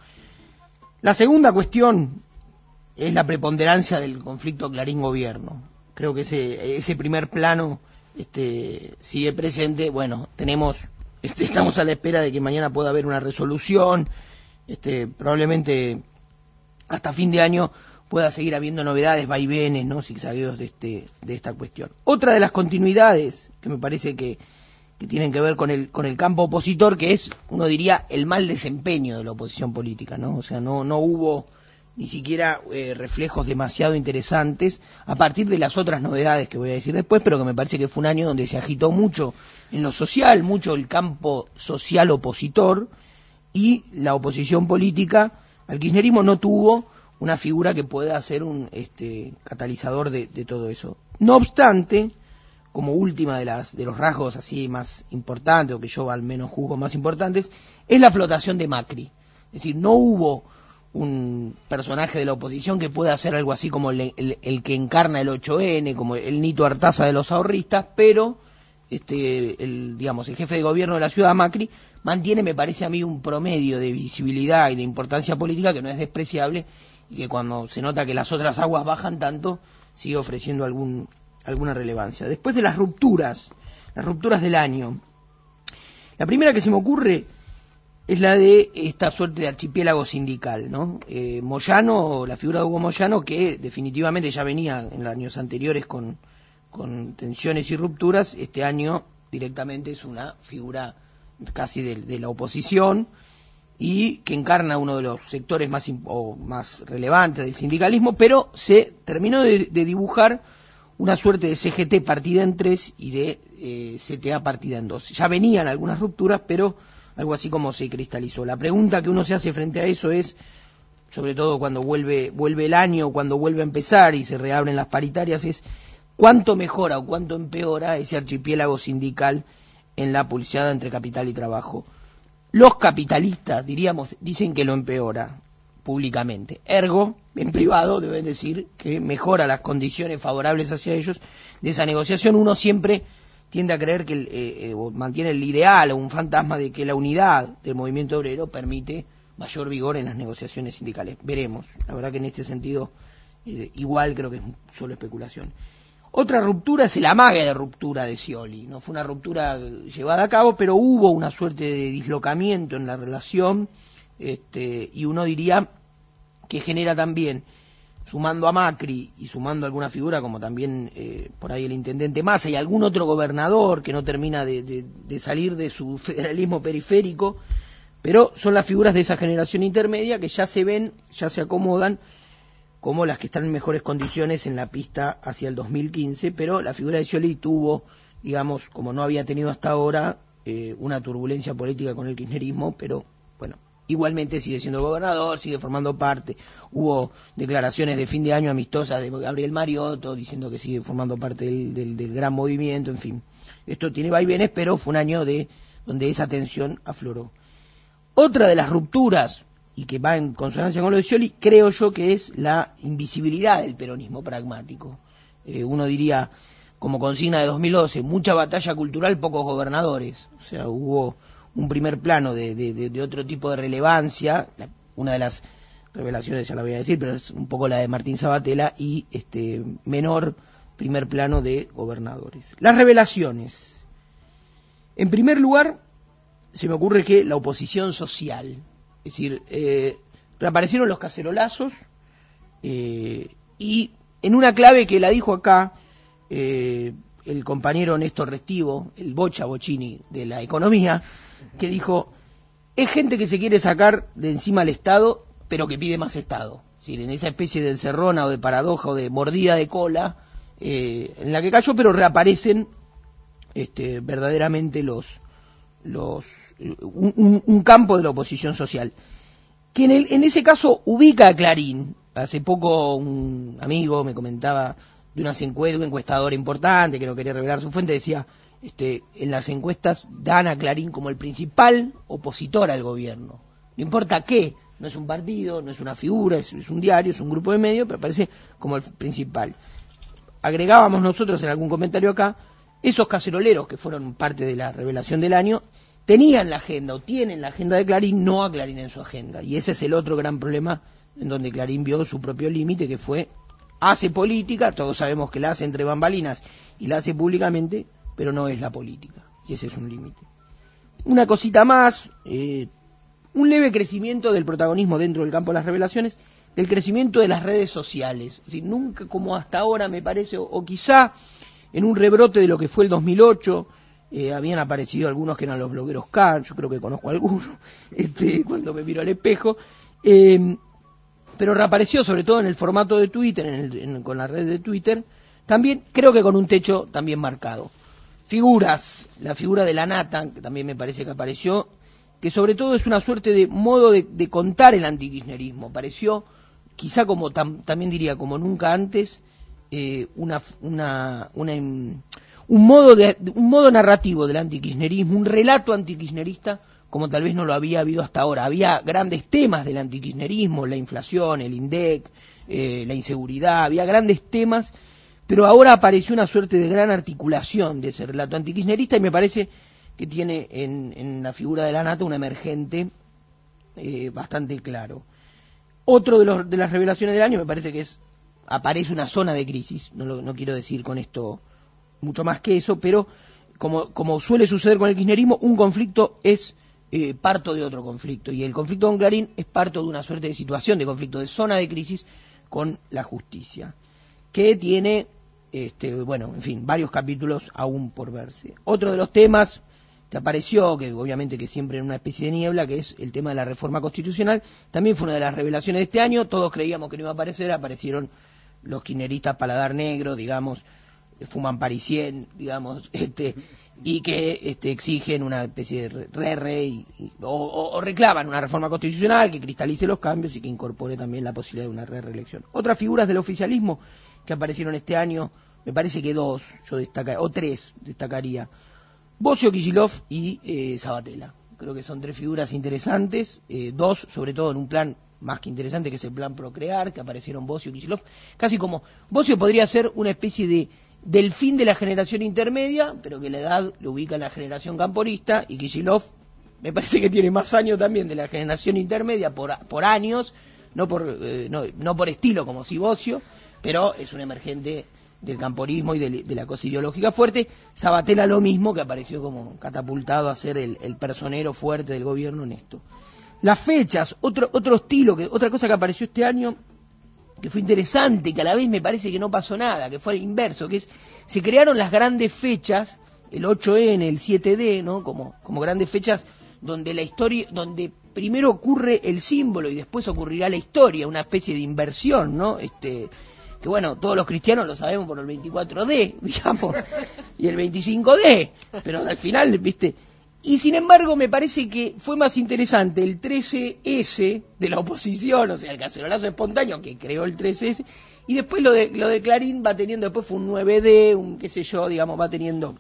La segunda cuestión es la preponderancia del conflicto Clarín-Gobierno. Creo que ese, ese primer plano este, sigue presente. Bueno, tenemos, este, estamos a la espera de que mañana pueda haber una resolución. Este, probablemente hasta fin de año pueda seguir habiendo novedades, vaivenes, ¿no? Zigzagueos de, este, de esta cuestión. Otra de las continuidades que me parece que que tienen que ver con el con el campo opositor, que es, uno diría, el mal desempeño de la oposición política, ¿no? O sea, no no hubo ni siquiera eh, reflejos demasiado interesantes a partir de las otras novedades que voy a decir después, pero que me parece que fue un año donde se agitó mucho en lo social, mucho el campo social opositor, y la oposición política al kirchnerismo no tuvo una figura que pueda ser un este catalizador de, de todo eso. No obstante, como última de las de los rasgos así más importantes, o que yo al menos juzgo más importantes, es la flotación de Macri. Es decir, no hubo un personaje de la oposición que pueda hacer algo así como el, el, el que encarna el ocho ene, como el Nito Artaza de los ahorristas, pero este el digamos el jefe de gobierno de la ciudad, Macri, mantiene, me parece a mí, un promedio de visibilidad y de importancia política que no es despreciable, y que cuando se nota que las otras aguas bajan tanto, sigue ofreciendo algún alguna relevancia. Después de las rupturas, las rupturas del año, la primera que se me ocurre es la de esta suerte de archipiélago sindical, ¿no? Eh, Moyano, la figura de Hugo Moyano, que definitivamente ya venía en los años anteriores con, con tensiones y rupturas, este año directamente es una figura casi de, de la oposición, y que encarna uno de los sectores más, o más relevantes del sindicalismo, pero se terminó de, de dibujar una suerte de C G T partida en tres y de eh, C T A partida en dos. Ya venían algunas rupturas, pero algo así como se cristalizó. La pregunta que uno se hace frente a eso es, sobre todo cuando vuelve vuelve el año, cuando vuelve a empezar y se reabren las paritarias, es cuánto mejora o cuánto empeora ese archipiélago sindical en la pulseada entre capital y trabajo. Los capitalistas, diríamos, dicen que lo empeora públicamente. Ergo, en privado deben decir que mejora las condiciones favorables hacia ellos de esa negociación. Uno siempre tiende a creer que el, eh, eh, mantiene el ideal o un fantasma de que la unidad del movimiento obrero permite mayor vigor en las negociaciones sindicales. Veremos. La verdad que en este sentido eh, igual creo que es solo especulación. Otra ruptura es el amague de ruptura de Scioli. No fue una ruptura llevada a cabo, pero hubo una suerte de dislocamiento en la relación, este, y uno diría que genera también, sumando a Macri y sumando a alguna figura como también eh, por ahí el intendente Massa y algún otro gobernador que no termina de, de, de salir de su federalismo periférico, pero son las figuras de esa generación intermedia que ya se ven, ya se acomodan como las que están en mejores condiciones en la pista hacia el dos mil quince, pero la figura de Scioli tuvo, digamos, como no había tenido hasta ahora, eh, una turbulencia política con el kirchnerismo, pero bueno, igualmente sigue siendo gobernador, sigue formando parte. Hubo declaraciones de fin de año amistosas de Gabriel Mariotto diciendo que sigue formando parte del, del, del gran movimiento, en fin. Esto tiene vaivenes, pero fue un año de donde esa tensión afloró. Otra de las rupturas, y que va en consonancia con lo de Scioli, creo yo que es la invisibilidad del peronismo pragmático. Eh, uno diría, como consigna de dos mil doce, mucha batalla cultural, pocos gobernadores. O sea, hubo un primer plano de, de, de, de otro tipo de relevancia, la, una de las revelaciones ya la voy a decir, pero es un poco la de Martín Sabatella, y este menor primer plano de gobernadores. Las revelaciones. En primer lugar, se me ocurre que la oposición social, Es decir, eh, reaparecieron los cacerolazos eh, y en una clave que la dijo acá eh, el compañero Néstor Restivo, el Bocha Bocini de la economía, que dijo, es gente que se quiere sacar de encima al Estado, pero que pide más Estado. Es decir, en esa especie de encerrona o de paradoja o de mordida de cola eh, en la que cayó, pero reaparecen este, verdaderamente los... los un, un, un campo de la oposición social que en, el, en ese caso ubica a Clarín. Hace poco un amigo me comentaba de unas encuestas, un encuestador importante que no quería revelar su fuente, decía este, en las encuestas dan a Clarín como el principal opositor al gobierno, no importa qué, no es un partido, no es una figura, es, es un diario, es un grupo de medios, pero aparece como el principal. Agregábamos nosotros en algún comentario acá, esos caceroleros que fueron parte de la revelación del año tenían la agenda o tienen la agenda de Clarín, no a Clarín en su agenda. Y ese es el otro gran problema en donde Clarín vio su propio límite, que fue, hace política, todos sabemos que la hace entre bambalinas y la hace públicamente, pero no es la política. Y ese es un límite. Una cosita más, eh, un leve crecimiento del protagonismo dentro del campo de las revelaciones, del crecimiento de las redes sociales. Es decir, nunca como hasta ahora me parece, o, o quizá en un rebrote de lo que fue el dos mil ocho, eh, habían aparecido algunos que eran los blogueros K, yo creo que conozco a algunos, este, cuando me miro al espejo, eh, pero reapareció sobre todo en el formato de Twitter, en el, en, con la red de Twitter, también creo que con un techo también marcado. Figuras, la figura de la Nata, que también me parece que apareció, que sobre todo es una suerte de modo de, de contar el antikirchnerismo, apareció quizá como tam, también diría como nunca antes, eh, una, una, una un modo de un modo narrativo del antikirchnerismo, un relato antikirchnerista como tal vez no lo había habido hasta ahora. Había grandes temas del antikirchnerismo, la inflación, el INDEC, eh, la inseguridad, había grandes temas, pero ahora apareció una suerte de gran articulación de ese relato antikirchnerista y me parece que tiene en, en la figura de la Nata un emergente eh, bastante claro. Otro de, los, de las revelaciones del año me parece que es, aparece una zona de crisis, no, lo, no quiero decir con esto mucho más que eso, pero como, como suele suceder con el kirchnerismo, un conflicto es eh, parto de otro conflicto, y el conflicto con Clarín es parto de una suerte de situación de conflicto, de zona de crisis con la justicia, que tiene, este, bueno, en fin, varios capítulos aún por verse. Otro de los temas que apareció, que obviamente que siempre en una especie de niebla, que es el tema de la reforma constitucional, también fue una de las revelaciones de este año. Todos creíamos que no iba a aparecer, aparecieron los kirchneristas paladar negro, digamos, fuman parisien, digamos, este, y que este, exigen una especie de re-re y, y, o, o reclaman una reforma constitucional que cristalice los cambios y que incorpore también la posibilidad de una re-reelección. Otras figuras del oficialismo que aparecieron este año, me parece que dos, yo destacaría, o tres destacaría, Bosio, Kicillof y eh, Sabatella. Creo que son tres figuras interesantes, eh, dos sobre todo en un plan más que interesante, que es el plan Procrear, que aparecieron Bosio y Kicillof, casi como, Bosio podría ser una especie de del fin de la generación intermedia, pero que la edad lo ubica en la generación camporista, y Kicillof me parece que tiene más años también de la generación intermedia por, por años, no por, eh, no, no por estilo como si Bosio, pero es un emergente del camporismo y de, de la cosa ideológica fuerte. Sabatella lo mismo, que apareció como catapultado a ser el, el personero fuerte del gobierno en esto. Las fechas, otro, otro estilo, que otra cosa que apareció este año, que fue interesante, que a la vez me parece que no pasó nada, que fue el inverso, que es, se crearon las grandes fechas, el ocho ene, el siete de, ¿no? Como, como grandes fechas donde la historia, donde primero ocurre el símbolo y después ocurrirá la historia, una especie de inversión, ¿no? Este, que bueno, todos los cristianos lo sabemos por el veinticuatro de, digamos, y el veinticinco de, pero al final, viste. Y sin embargo me parece que fue más interesante el trece ese de la oposición, o sea, el cacerolazo espontáneo que creó el trece ese, y después lo de lo de Clarín va teniendo, después fue un nueve de, un qué sé yo, digamos, va teniendo,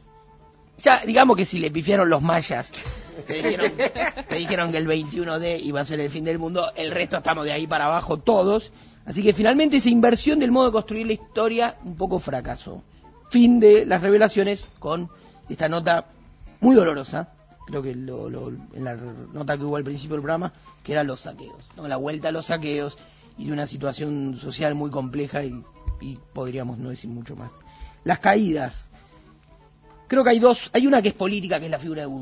ya digamos que si le pifiaron los mayas, te dijeron, te dijeron que el veintiuno de iba a ser el fin del mundo, el resto estamos de ahí para abajo todos, así que finalmente esa inversión del modo de construir la historia un poco fracasó. Fin de las revelaciones con esta nota muy dolorosa, creo que lo, lo, en la nota que hubo al principio del programa, que eran los saqueos, ¿no? La vuelta a los saqueos y de una situación social muy compleja y, y podríamos no decir mucho más. Las caídas. Creo que hay dos, hay una que es política, que es la figura de Vudú.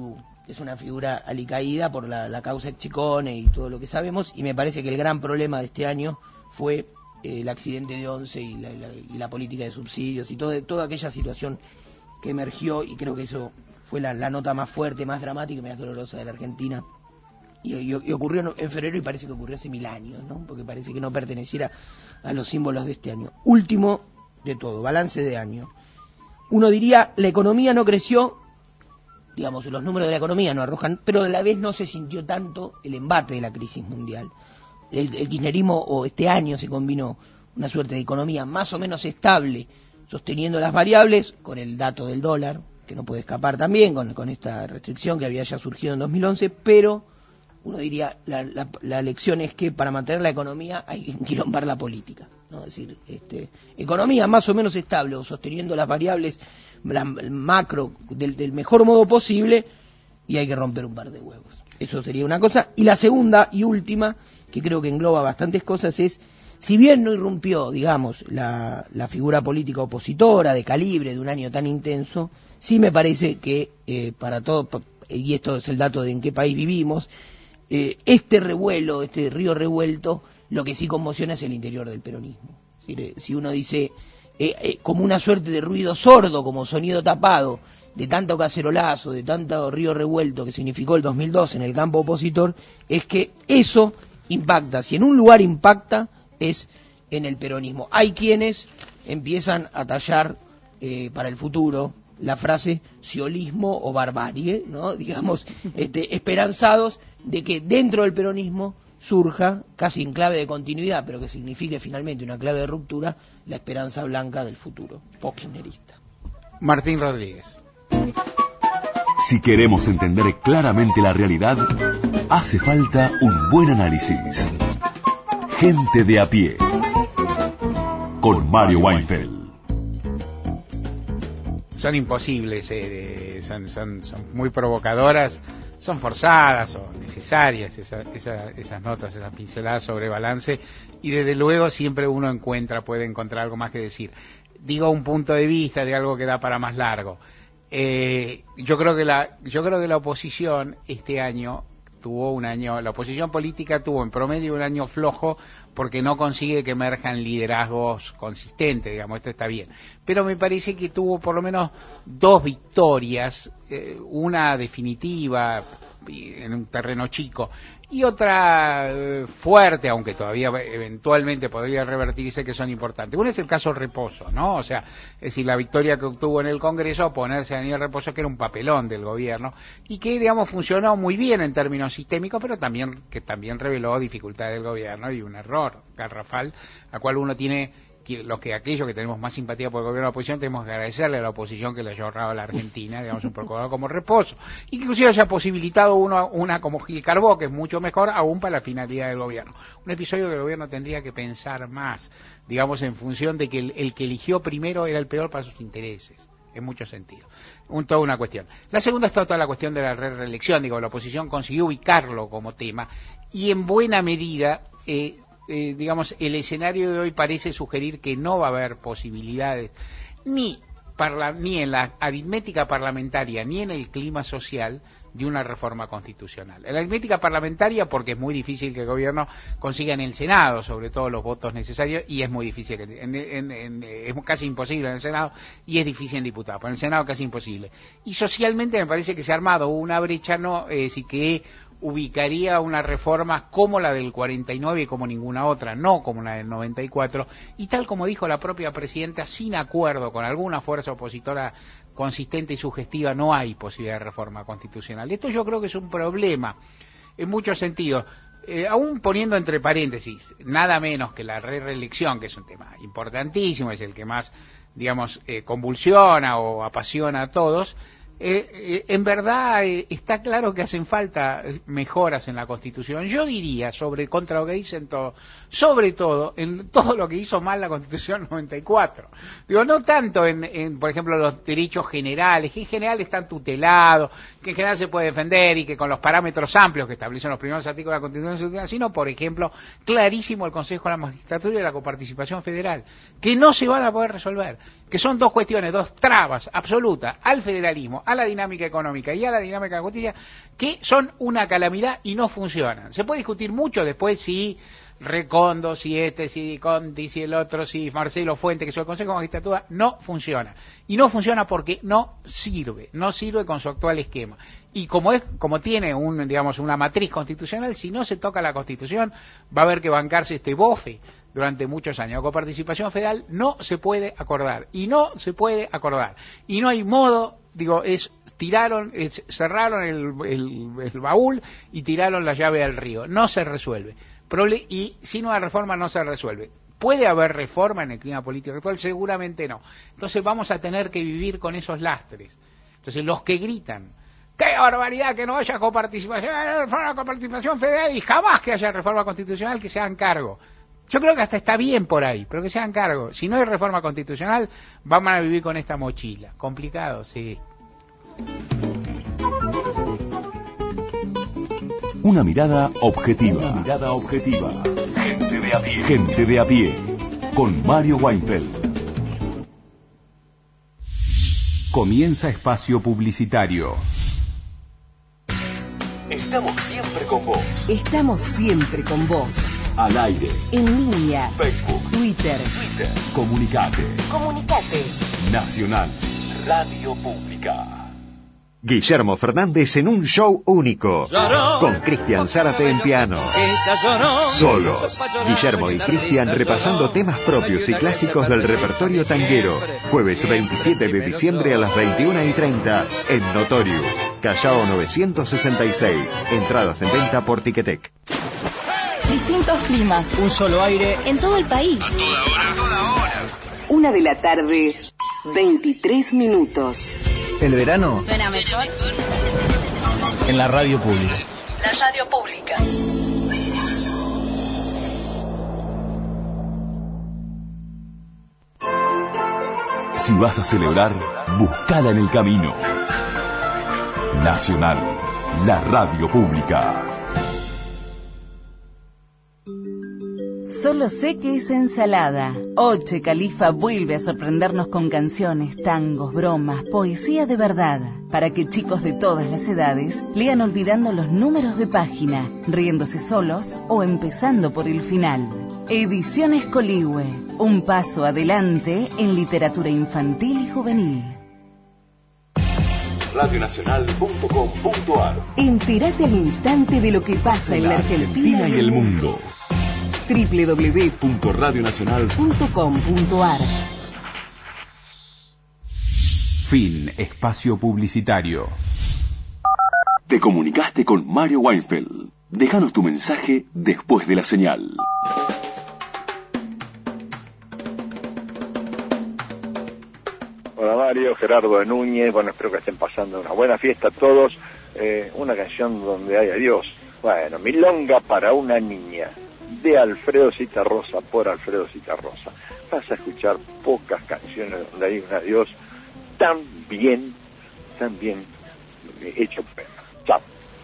es una figura alicaída por la, la causa Exchicone y todo lo que sabemos, y me parece que el gran problema de este año fue eh, el accidente de Once y la, la, y la política de subsidios y todo, toda aquella situación que emergió, y creo que eso fue la, la nota más fuerte, más dramática y más dolorosa de la Argentina. Y, y, y ocurrió en febrero y parece que ocurrió hace mil años, ¿no? Porque parece que no perteneciera a los símbolos de este año. Último de todo, balance de año. Uno diría, la economía no creció, digamos, los números de la economía no arrojan, pero a la vez no se sintió tanto el embate de la crisis mundial. El, el kirchnerismo, o este año se combinó una suerte de economía más o menos estable, sosteniendo las variables, con el dato del dólar, que no puede escapar también, con, con esta restricción que había ya surgido en dos mil once, pero uno diría, la, la, la lección es que para mantener la economía hay que enquilombar la política, ¿no? Es decir, este, economía más o menos estable, o sosteniendo las variables la, el macro del, del mejor modo posible, y hay que romper un par de huevos. Eso sería una cosa. Y la segunda y última, que creo que engloba bastantes cosas, es, si bien no irrumpió, digamos, la, la figura política opositora de calibre de un año tan intenso, sí me parece que eh, para todo, y esto es el dato de en qué país vivimos, eh, este revuelo, este río revuelto, lo que sí conmociona es el interior del peronismo. Es decir, eh, si uno dice, eh, eh, como una suerte de ruido sordo, como sonido tapado, de tanto cacerolazo, de tanto río revuelto que significó el dos mil doce en el campo opositor, es que eso impacta. Si en un lugar impacta, es en el peronismo. Hay quienes empiezan a tallar eh, para el futuro la frase ciolismo o barbarie, ¿no? Digamos, este, esperanzados de que dentro del peronismo surja, casi en clave de continuidad, pero que signifique finalmente una clave de ruptura, la esperanza blanca del futuro post-kirchnerista. Martín Rodríguez. Si queremos entender claramente la realidad, hace falta un buen análisis. Gente de a pie. Con Mario Weinfeld. Son imposibles, eh, son, son, son muy provocadoras, son forzadas o necesarias esa, esa, esas notas, esas pinceladas sobre balance, y desde luego siempre uno encuentra, puede encontrar algo más que decir. Digo, un punto de vista de algo que da para más largo. Eh, yo creo que la, yo creo que la oposición este año tuvo un año, la oposición política tuvo en promedio un año flojo porque no consigue que emerjan liderazgos consistentes, digamos, esto está bien. Pero me parece que tuvo por lo menos dos victorias, eh, una definitiva en un terreno chico y otra eh, fuerte, aunque todavía eventualmente podría revertirse, que son importantes. Uno es el caso Reposo, ¿no? O sea, es decir, la victoria que obtuvo en el Congreso, oponerse a Daniel Reposo, que era un papelón del gobierno, y que, digamos, funcionó muy bien en términos sistémicos, pero también que también reveló dificultades del gobierno y un error garrafal, a cual uno tiene... Los que aquellos que tenemos más simpatía por el gobierno de la oposición tenemos que agradecerle a la oposición que le haya ahorrado a la Argentina, digamos, un procurador como Reposo, inclusive haya posibilitado uno, una como Gil Carbó, que es mucho mejor aún para la finalidad del gobierno. Un episodio que el gobierno tendría que pensar más, digamos, en función de que el, el que eligió primero era el peor para sus intereses, en muchos sentidos. Un, toda una cuestión. La segunda está toda la cuestión de la reelección, digo, la oposición consiguió ubicarlo como tema, y en buena medida... Eh, Eh, digamos, el escenario de hoy parece sugerir que no va a haber posibilidades ni, parla, ni en la aritmética parlamentaria ni en el clima social de una reforma constitucional. En la aritmética parlamentaria porque es muy difícil que el gobierno consiga en el Senado, sobre todo, los votos necesarios, y es muy difícil, en, en, en, es casi imposible en el Senado, y es difícil en diputados, pero en el Senado casi imposible. Y socialmente me parece que se ha armado una brecha, no, es decir, que ubicaría una reforma como la del cuarenta y nueve y como ninguna otra, no como la del noventa y cuatro, y tal como dijo la propia presidenta, sin acuerdo con alguna fuerza opositora consistente y sugestiva, no hay posibilidad de reforma constitucional. Esto yo creo que es un problema en muchos sentidos, eh, aún poniendo entre paréntesis, nada menos que la reelección, que es un tema importantísimo, es el que más, digamos, eh, convulsiona o apasiona a todos. Eh, eh, en verdad eh, está claro que hacen falta mejoras en la Constitución. Yo diría, sobre contra lo que dicen todo, sobre todo en todo lo que hizo mal la Constitución noventa y cuatro. Digo, no tanto en, en, por ejemplo, los derechos generales, que en general están tutelados, que en general se puede defender y que con los parámetros amplios que establecen los primeros artículos de la Constitución, sino, por ejemplo, clarísimo el Consejo de la Magistratura y la coparticipación federal, que no se van a poder resolver. que son dos cuestiones, dos trabas absolutas al federalismo, a la dinámica económica y a la dinámica de la justicia, que son una calamidad y no funcionan. Se puede discutir mucho después si Recondo, si este, si Conti, si el otro, si Marcelo Fuente, que es el Consejo de Magistratura, no funciona. Y no funciona porque no sirve, no sirve con su actual esquema. Y como es, como tiene un, digamos, una matriz constitucional, si no se toca la Constitución, va a haber que bancarse este bofe durante muchos años. Con participación federal no se puede acordar, y no se puede acordar. Y no hay modo, digo, es tiraron, es, cerraron el, el, el baúl y tiraron la llave al río. No se resuelve. Prole- y sin una reforma no se resuelve. ¿Puede haber reforma en el clima político actual? Seguramente no. Entonces vamos a tener que vivir con esos lastres. Entonces los que gritan, ¡qué barbaridad que no haya coparticipación, reforma con participación federal y jamás que haya reforma constitucional, que se hagan cargo! Yo creo que hasta está bien por ahí, pero que se hagan cargo. Si no hay reforma constitucional, vamos a vivir con esta mochila. Complicado, sí. Una mirada objetiva. Una mirada objetiva. Gente de a pie. Gente de a pie. Con Mario Weinfeld. Comienza espacio publicitario. Estamos siempre con vos. Estamos siempre con vos. Al aire. En línea. Facebook. Twitter. Twitter. Comunicate. Comunicate. Nacional. Radio Pública. Guillermo Fernández en un show único, con Cristian Zárate en piano. Solos, Guillermo y Cristian repasando temas propios y clásicos del repertorio tanguero. Jueves veintisiete de diciembre a las veintiuna y treinta en Notorious, Callao novecientos sesenta y seis. Entradas en venta por Ticketek. Distintos climas. Un solo aire. En todo el país. A toda hora. A toda hora. Una de la tarde, veintitrés minutos. El verano Suena mejor en la radio pública. La radio pública. Si vas a celebrar, buscala en el camino. Nacional, la radio pública. Solo sé que es ensalada. Oche Califa vuelve a sorprendernos con canciones, tangos, bromas, poesía de verdad, para que chicos de todas las edades lean olvidando los números de página, riéndose solos o empezando por el final. Ediciones Coligüe, un paso adelante en literatura infantil y juvenil. radionacional punto com punto a r. Entérate al instante de lo que pasa en la Argentina y el mundo. doble u doble u doble u punto radionacional punto com punto a r. Fin espacio publicitario. Te comunicaste con Mario Weinfeld. Déjanos tu mensaje después de la señal. Hola Mario, Gerardo de Núñez. Bueno, espero que estén pasando una buena fiesta todos. Eh, una canción donde hay a Dios. Bueno, Milonga para una niña, de Alfredo Citarrosa, por Alfredo Citarrosa. Vas a escuchar pocas canciones donde hay un adiós tan bien, tan bien hecho poema. Chao.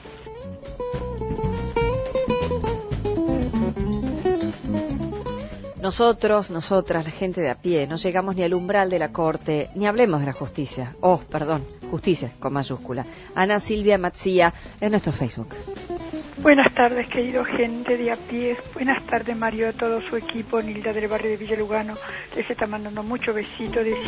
Nosotros, nosotras, la gente de a pie, no llegamos ni al umbral de la corte, ni hablemos de la justicia. Oh, perdón, justicia con mayúscula. Ana Silvia Matzía es nuestro Facebook. Buenas tardes, querido gente de a pie. Buenas tardes, Mario, a todo su equipo. Nilda del barrio de Villa Lugano les está mandando muchos besitos. De...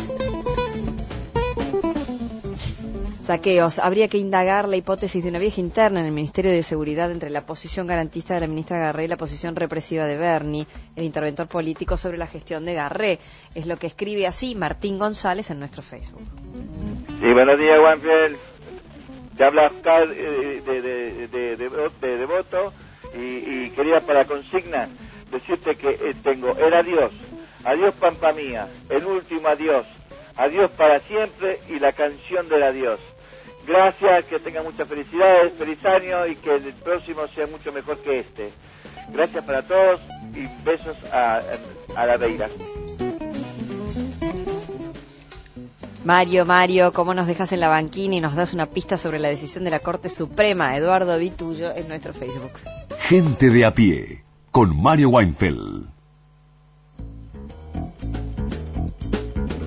Saqueos. Habría que indagar la hipótesis de una vieja interna en el Ministerio de Seguridad entre la posición garantista de la ministra Garré y la posición represiva de Berni, el interventor político, sobre la gestión de Garré. Es lo que escribe así Martín González en nuestro Facebook. Sí, buenos días, Juanfiel. Te habla Oscar de, de, de, de, de, de Devoto y, y quería para consigna decirte que eh, tengo el adiós, adiós Pampa Mía, el último adiós, adiós para siempre y la canción del adiós. Gracias, que tengan muchas felicidades, feliz año y que el próximo sea mucho mejor que este. Gracias para todos y besos a, a la Beira. Mario, Mario, ¿cómo nos dejas en la banquina y nos das una pista sobre la decisión de la Corte Suprema? Eduardo Vitullo en nuestro Facebook. Gente de a pie, con Mario Weinfeld.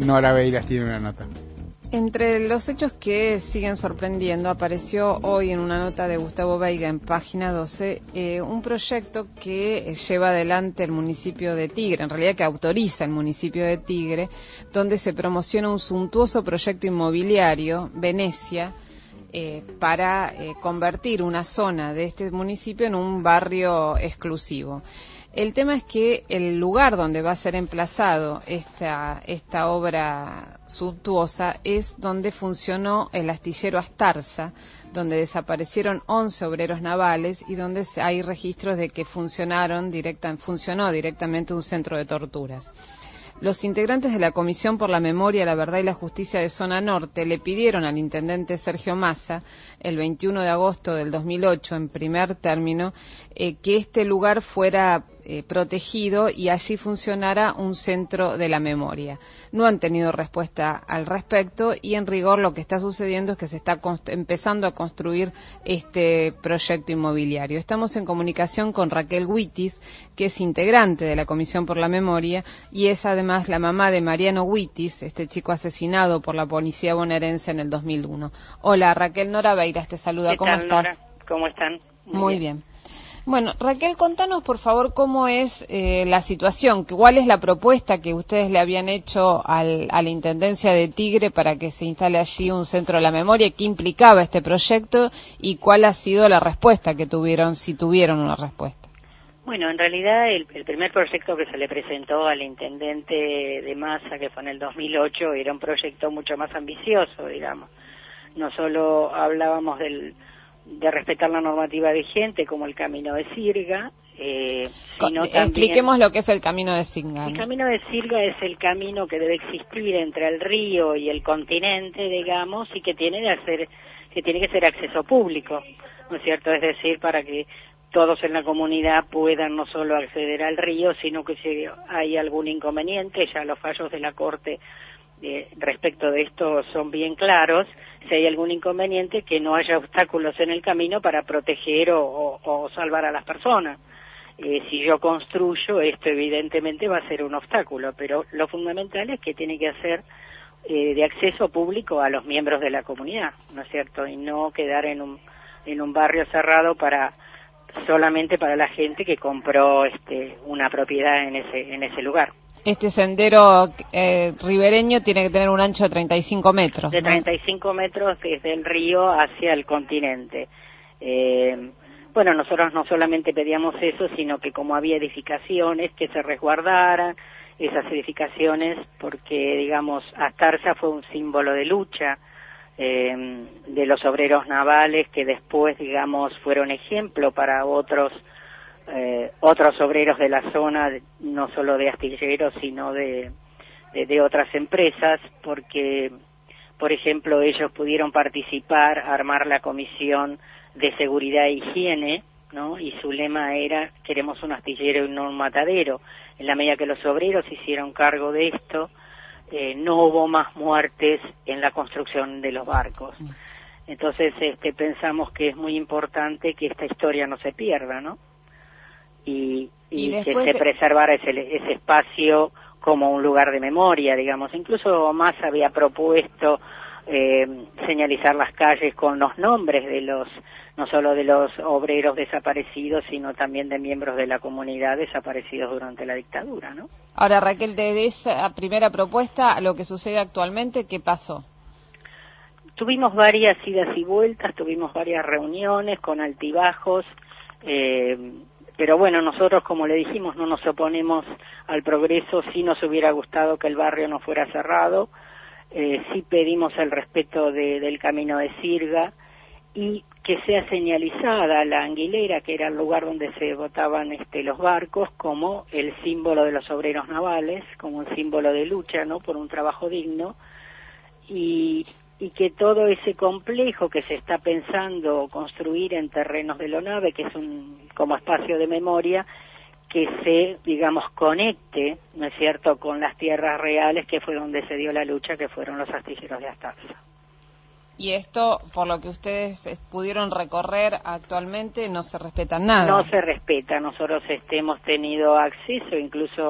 Nora Beiras tiene una nota. Entre los hechos que siguen sorprendiendo, apareció hoy en una nota de Gustavo Veiga en página doce eh, un proyecto que lleva adelante el municipio de Tigre, en realidad que autoriza el municipio de Tigre, donde se promociona un suntuoso proyecto inmobiliario, Venecia, eh, para eh, convertir una zona de este municipio en un barrio exclusivo. El tema es que el lugar donde va a ser emplazado esta, esta obra suntuosa es donde funcionó el astillero Astarza, donde desaparecieron once obreros navales y donde hay registros de que funcionaron directa, funcionó directamente un centro de torturas. Los integrantes de la Comisión por la Memoria, la Verdad y la Justicia de Zona Norte le pidieron al intendente Sergio Massa, el veintiuno de agosto del dos mil ocho, en primer término, eh, que este lugar fuera eh, protegido y allí funcionara un centro de la memoria. No han tenido respuesta al respecto y en rigor lo que está sucediendo es que se está empezando a construir este proyecto inmobiliario. Estamos en comunicación con Raquel Huitis, que es integrante de la Comisión por la Memoria y es además la mamá de Mariano Huitis, este chico asesinado por la policía bonaerense en el dos mil uno. Hola, Raquel. Nora Beiras te saluda. ¿Cómo estás? Nora? ¿Cómo están? Muy, Muy bien. bien. Bueno, Raquel, contanos por favor cómo es eh, la situación, cuál es la propuesta que ustedes le habían hecho al, a la Intendencia de Tigre para que se instale allí un centro de la memoria, qué implicaba este proyecto y cuál ha sido la respuesta que tuvieron, si tuvieron una respuesta. Bueno, en realidad el, el primer proyecto que se le presentó al intendente de Massa, que fue en el dos mil ocho, era un proyecto mucho más ambicioso, digamos. No solo hablábamos del, de respetar la normativa vigente, como el Camino de Sirga, eh, sino Con, también... Expliquemos lo que es el Camino de Sirga. El Camino de Sirga es el camino que debe existir entre el río y el continente, digamos, y que tiene, de hacer, que, tiene que ser acceso público, ¿no es cierto? Es decir, para que todos en la comunidad puedan no solo acceder al río, sino que si hay algún inconveniente, ya los fallos de la Corte eh, respecto de esto son bien claros, si hay algún inconveniente, que no haya obstáculos en el camino para proteger o, o, o salvar a las personas. Eh, si yo construyo, esto evidentemente va a ser un obstáculo, pero lo fundamental es que tiene que hacer eh, de acceso público a los miembros de la comunidad, ¿no es cierto? Y no quedar en un, en un barrio cerrado para solamente para la gente que compró este, una propiedad en ese, en ese lugar. Este sendero eh, ribereño tiene que tener un ancho de treinta y cinco metros. De ¿no? treinta y cinco metros desde el río hacia el continente. Eh, bueno, nosotros no solamente pedíamos eso, sino que como había edificaciones, que se resguardaran esas edificaciones, porque, digamos, Astarza fue un símbolo de lucha eh, de los obreros navales que después, digamos, fueron ejemplo para otros Eh, otros obreros de la zona, no solo de astilleros, sino de, de, de otras empresas, porque, por ejemplo, ellos pudieron participar, armar la comisión de seguridad e higiene, ¿no? Y su lema era, queremos un astillero y no un matadero. En la medida que los obreros hicieron cargo de esto, eh, no hubo más muertes en la construcción de los barcos. Entonces, este, pensamos que es muy importante que esta historia no se pierda, ¿no? y, y, y que se preservara ese, ese espacio como un lugar de memoria, digamos. Incluso Massa había propuesto eh, señalizar las calles con los nombres de los, no solo de los obreros desaparecidos, sino también de miembros de la comunidad desaparecidos durante la dictadura, ¿no? Ahora, Raquel, de esa primera propuesta a lo que sucede actualmente, ¿qué pasó? Tuvimos varias idas y vueltas, tuvimos varias reuniones con altibajos, eh, pero bueno, nosotros, como le dijimos, no nos oponemos al progreso. Sí nos hubiera gustado que el barrio no fuera cerrado, eh, sí pedimos el respeto de, del Camino de Sirga y que sea señalizada la Anguilera, que era el lugar donde se botaban este, los barcos, como el símbolo de los obreros navales, como un símbolo de lucha, ¿no?, por un trabajo digno, y y que todo ese complejo que se está pensando construir en terrenos de Lonave, que es un como espacio de memoria, que se, digamos, conecte, ¿no es cierto?, con las tierras reales, que fue donde se dio la lucha, que fueron los astilleros de Astarza. Y esto, por lo que ustedes pudieron recorrer actualmente, no se respeta nada. No se respeta. Nosotros este, hemos tenido acceso, incluso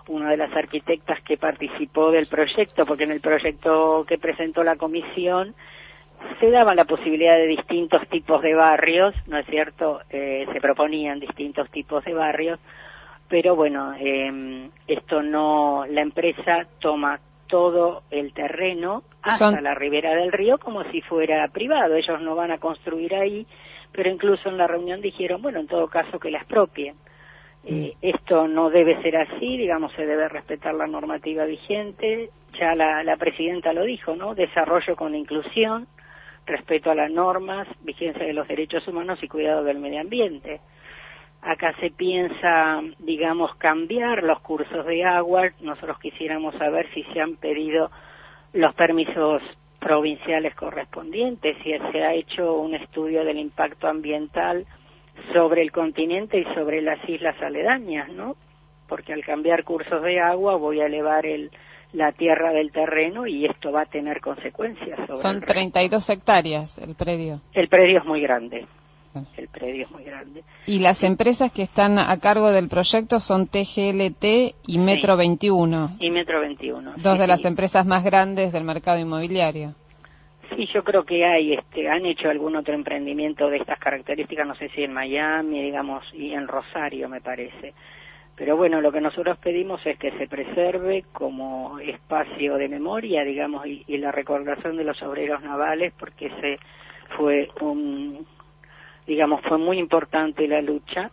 una de las arquitectas que participó del proyecto, porque en el proyecto que presentó la comisión se daba la posibilidad de distintos tipos de barrios, ¿no es cierto? Eh, se proponían distintos tipos de barrios, pero bueno, eh, esto no, la empresa toma todo el terreno hasta Son... la ribera del río como si fuera privado. Ellos no van a construir ahí, pero incluso en la reunión dijeron, bueno, en todo caso que la expropien. Eh, esto no debe ser así, digamos, se debe respetar la normativa vigente. Ya la, la presidenta lo dijo, ¿no? Desarrollo con inclusión, respeto a las normas, vigencia de los derechos humanos y cuidado del medio ambiente. Acá se piensa, digamos, cambiar los cursos de agua. Nosotros quisiéramos saber si se han pedido los permisos provinciales correspondientes, si se ha hecho un estudio del impacto ambiental sobre el continente y sobre las islas aledañas, ¿no? Porque al cambiar cursos de agua voy a elevar el la tierra del terreno y esto va a tener consecuencias sobre Son treinta y dos hectáreas el predio. El predio es muy grande. El predio es muy grande. Y las empresas que están a cargo del proyecto son T G L T y Metro sí. veintiuno. Y Metro veintiuno. Dos sí, de las sí. empresas más grandes del mercado inmobiliario. Sí, yo creo que hay, este, han hecho algún otro emprendimiento de estas características, no sé si en Miami, digamos, y en Rosario me parece. Pero bueno, lo que nosotros pedimos es que se preserve como espacio de memoria, digamos, y, y la recordación de los obreros navales, porque ese fue un, digamos, fue muy importante la lucha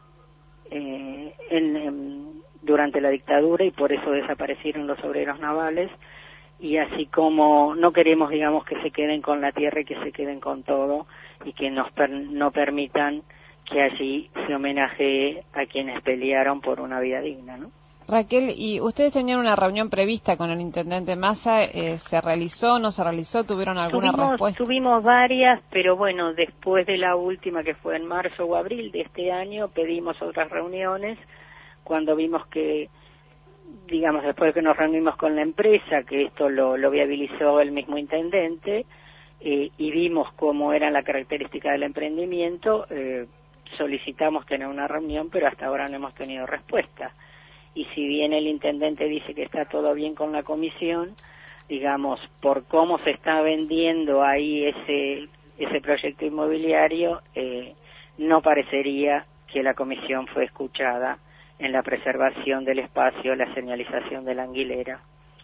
eh, en, en, durante la dictadura y por eso desaparecieron los obreros navales. Y así como no queremos, digamos, que se queden con la tierra y que se queden con todo y que nos per, no permitan que allí se homenajee a quienes pelearon por una vida digna, ¿no? Raquel, ¿y ustedes tenían una reunión prevista con el intendente Massa? Eh, ¿Se realizó, no se realizó? ¿Tuvieron alguna tuvimos, respuesta? Tuvimos varias, pero bueno, después de la última que fue en marzo o abril de este año, pedimos otras reuniones cuando vimos que, digamos, después de que nos reunimos con la empresa, que esto lo, lo viabilizó el mismo intendente, eh, y vimos cómo era la característica del emprendimiento, eh, solicitamos tener una reunión, pero hasta ahora no hemos tenido respuesta. Y si bien el intendente dice que está todo bien con la comisión, digamos, por cómo se está vendiendo ahí ese ese proyecto inmobiliario, eh, no parecería que la comisión fue escuchada en la preservación del espacio, la señalización de la anguilera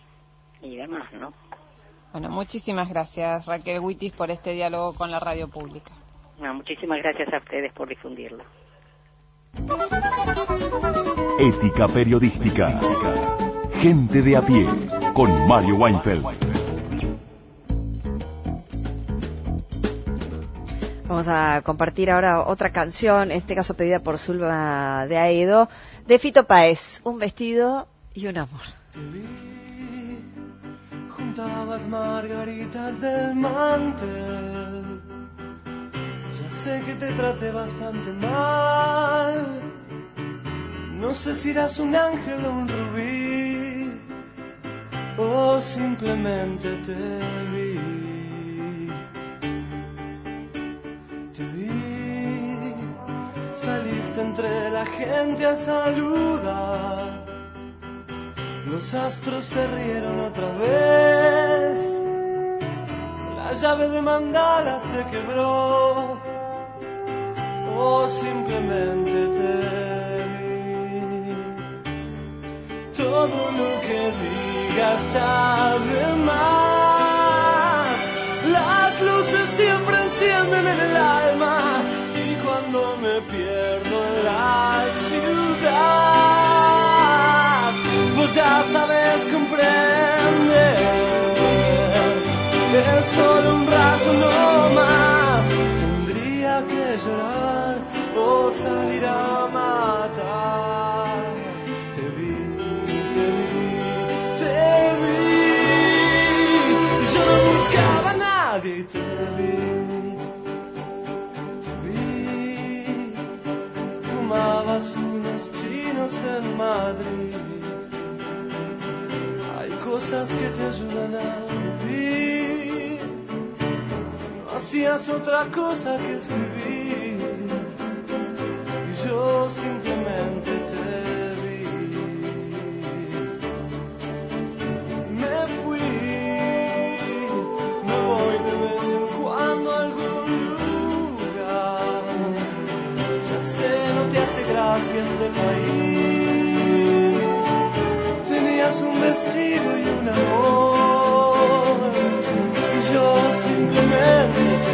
y demás, ¿no? Bueno, muchísimas gracias, Raquel Huitis, por este diálogo con la radio pública. No, muchísimas gracias a ustedes por difundirlo. Ética periodística. Gente de a pie, con Mario Weinfeld. Vamos a compartir ahora otra canción, en este caso pedida por Zulma de Aedo, de Fito Páez, Un vestido y un amor. Te vi, juntabas margaritas del mantel. Ya sé que te traté bastante mal. No sé si eras un ángel o un rubí, o simplemente te vi. Te vi, saliste entre la gente a saludar. Los astros se rieron otra vez. La llave de mandala se quebró, o simplemente te vi. Todo lo que diga está de más. Las luces siempre encienden en el alma, y cuando me pierdo en la ciudad, vos ya sabes comprender. Es solo un rato no más. Tendría que llorar o salir a matar. Te vi, te vi, te vi. Yo no buscaba a nadie y te vi. Te vi. Fumabas unos chinos en Madrid. Hay cosas que te ayudan a vivir. Hacías otra cosa que escribir, y yo simplemente te vi. este país. Tenías un vestido y un amor, y yo simplemente te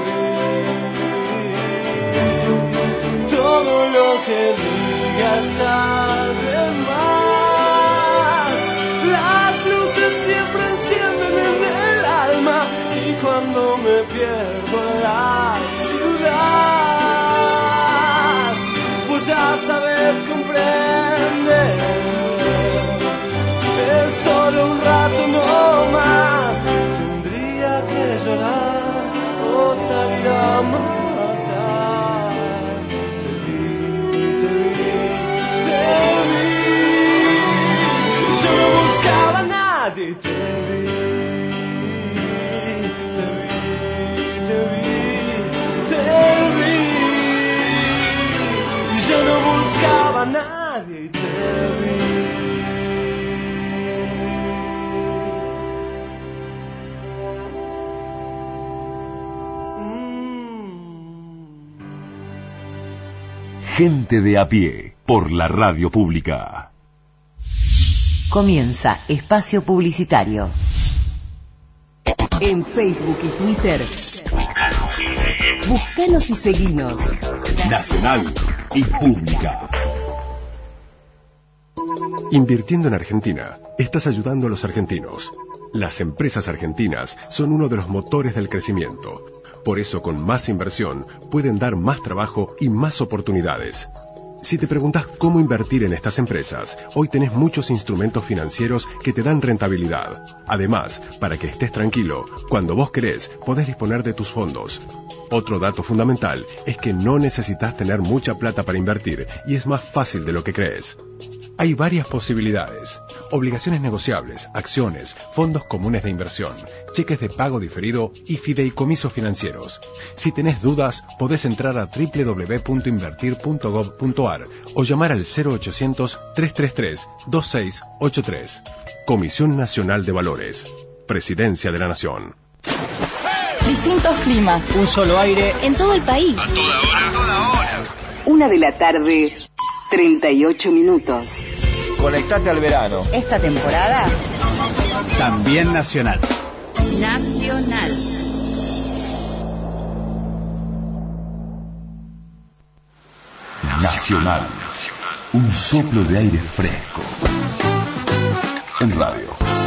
vi. Todo lo que diga está de más. Las luces siempre encienden en el alma, y cuando me pierdo en la ciudad, pues ya sabes comprender, es solo un rato no más. Tendría que llorar o salir a matar. Te vi, te vi, te vi. Yo no buscaba a nadie y te vi. Te vi, te vi, te vi. Yo no buscaba a nadie y te vi. Gente de a pie, por la radio pública. Comienza Espacio Publicitario. En Facebook y Twitter, búscanos y seguinos. Nacional y Pública. Invirtiendo en Argentina, estás ayudando a los argentinos. Las empresas argentinas son uno de los motores del crecimiento. Por eso, con más inversión, pueden dar más trabajo y más oportunidades. Si te preguntas cómo invertir en estas empresas, hoy tenés muchos instrumentos financieros que te dan rentabilidad. Además, para que estés tranquilo, cuando vos querés, podés disponer de tus fondos. Otro dato fundamental es que no necesitas tener mucha plata para invertir y es más fácil de lo que crees. Hay varias posibilidades: obligaciones negociables, acciones, fondos comunes de inversión, cheques de pago diferido y fideicomisos financieros. Si tenés dudas, podés entrar a doble u doble u doble u punto invertir punto gob punto ar o llamar al cero ochocientos, tres tres tres, dos seis ocho tres. Comisión Nacional de Valores. Presidencia de la Nación. Distintos climas. Un solo aire. En todo el país. A toda hora. A toda hora. Una de la tarde, treinta y ocho minutos. Conectate al verano. Esta temporada, También nacional. Nacional. Nacional. Un soplo de aire fresco. En radio.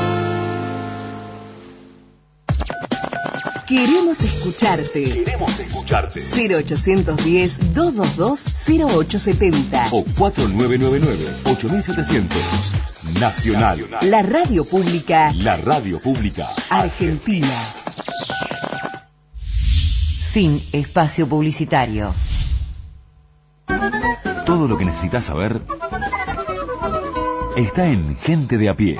Queremos escucharte. Queremos escucharte. cero ochocientos diez, doscientos veintidós, cero ocho setenta. O cuatro nueve nueve nueve, ocho setecientos. Nacional. La radio pública. La radio pública. Argentina. Fin espacio publicitario. Todo lo que necesitas saber está en Gente de a pie.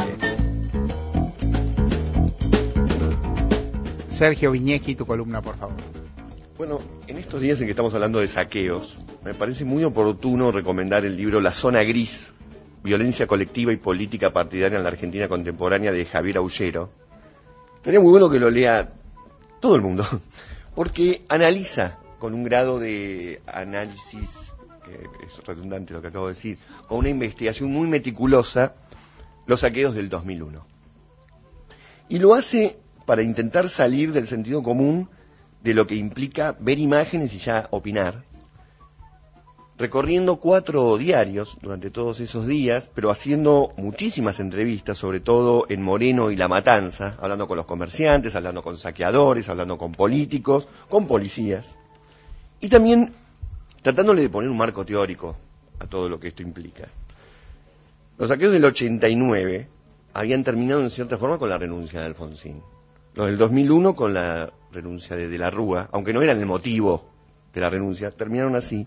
Sergio Viñeski, tu columna, por favor. Bueno, en estos días en que estamos hablando de saqueos, me parece muy oportuno recomendar el libro La Zona Gris, Violencia Colectiva y Política Partidaria en la Argentina Contemporánea, de Javier Aullero. Sería muy bueno que lo lea todo el mundo, porque analiza con un grado de análisis, que es redundante lo que acabo de decir, con una investigación muy meticulosa, los saqueos del dos mil uno. Y lo hace para intentar salir del sentido común de lo que implica ver imágenes y ya opinar, recorriendo cuatro diarios durante todos esos días, pero haciendo muchísimas entrevistas, sobre todo en Moreno y La Matanza, hablando con los comerciantes, hablando con saqueadores, hablando con políticos, con policías, y también tratándole de poner un marco teórico a todo lo que esto implica. Los saqueos del ochenta y nueve habían terminado en cierta forma con la renuncia de Alfonsín. Los del dos mil uno con la renuncia de De la Rúa, aunque no eran el motivo de la renuncia, terminaron así.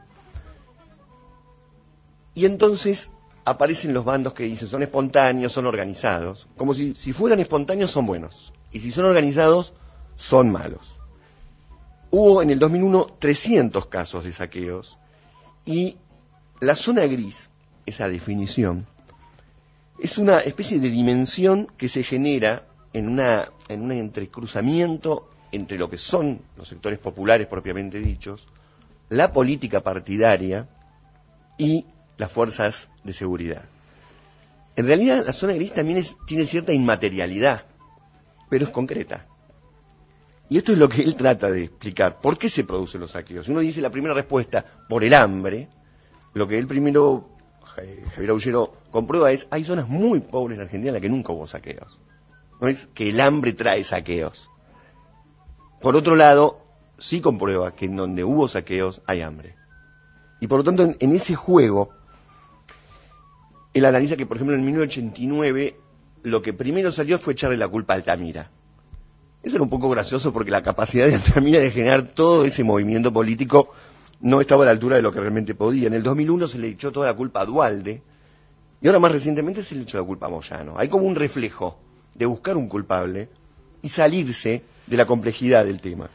Y entonces aparecen los bandos que dicen son espontáneos, son organizados, como si, si fueran espontáneos son buenos, y si son organizados son malos. Hubo en el dos mil uno trescientos casos de saqueos, y la zona gris, esa definición, es una especie de dimensión que se genera en una en un entrecruzamiento entre lo que son los sectores populares propiamente dichos, la política partidaria y las fuerzas de seguridad. En realidad la zona gris también es, tiene cierta inmaterialidad, pero es concreta. Y esto es lo que él trata de explicar. ¿Por qué se producen los saqueos? Uno dice la primera respuesta, por el hambre. Lo que él primero, Javier Aullero, comprueba es, hay zonas muy pobres en Argentina en las que nunca hubo saqueos. No es que el hambre trae saqueos. Por otro lado, sí comprueba que en donde hubo saqueos hay hambre. Y por lo tanto, en, en ese juego, él analiza que, por ejemplo, en mil novecientos ochenta y nueve, lo que primero salió fue echarle la culpa a Altamira. Eso era un poco gracioso porque la capacidad de Altamira de generar todo ese movimiento político no estaba a la altura de lo que realmente podía. En el dos mil uno se le echó toda la culpa a Duhalde y ahora más recientemente se le echó la culpa a Moyano. Hay como un reflejo de buscar un culpable y salirse de la complejidad del tema.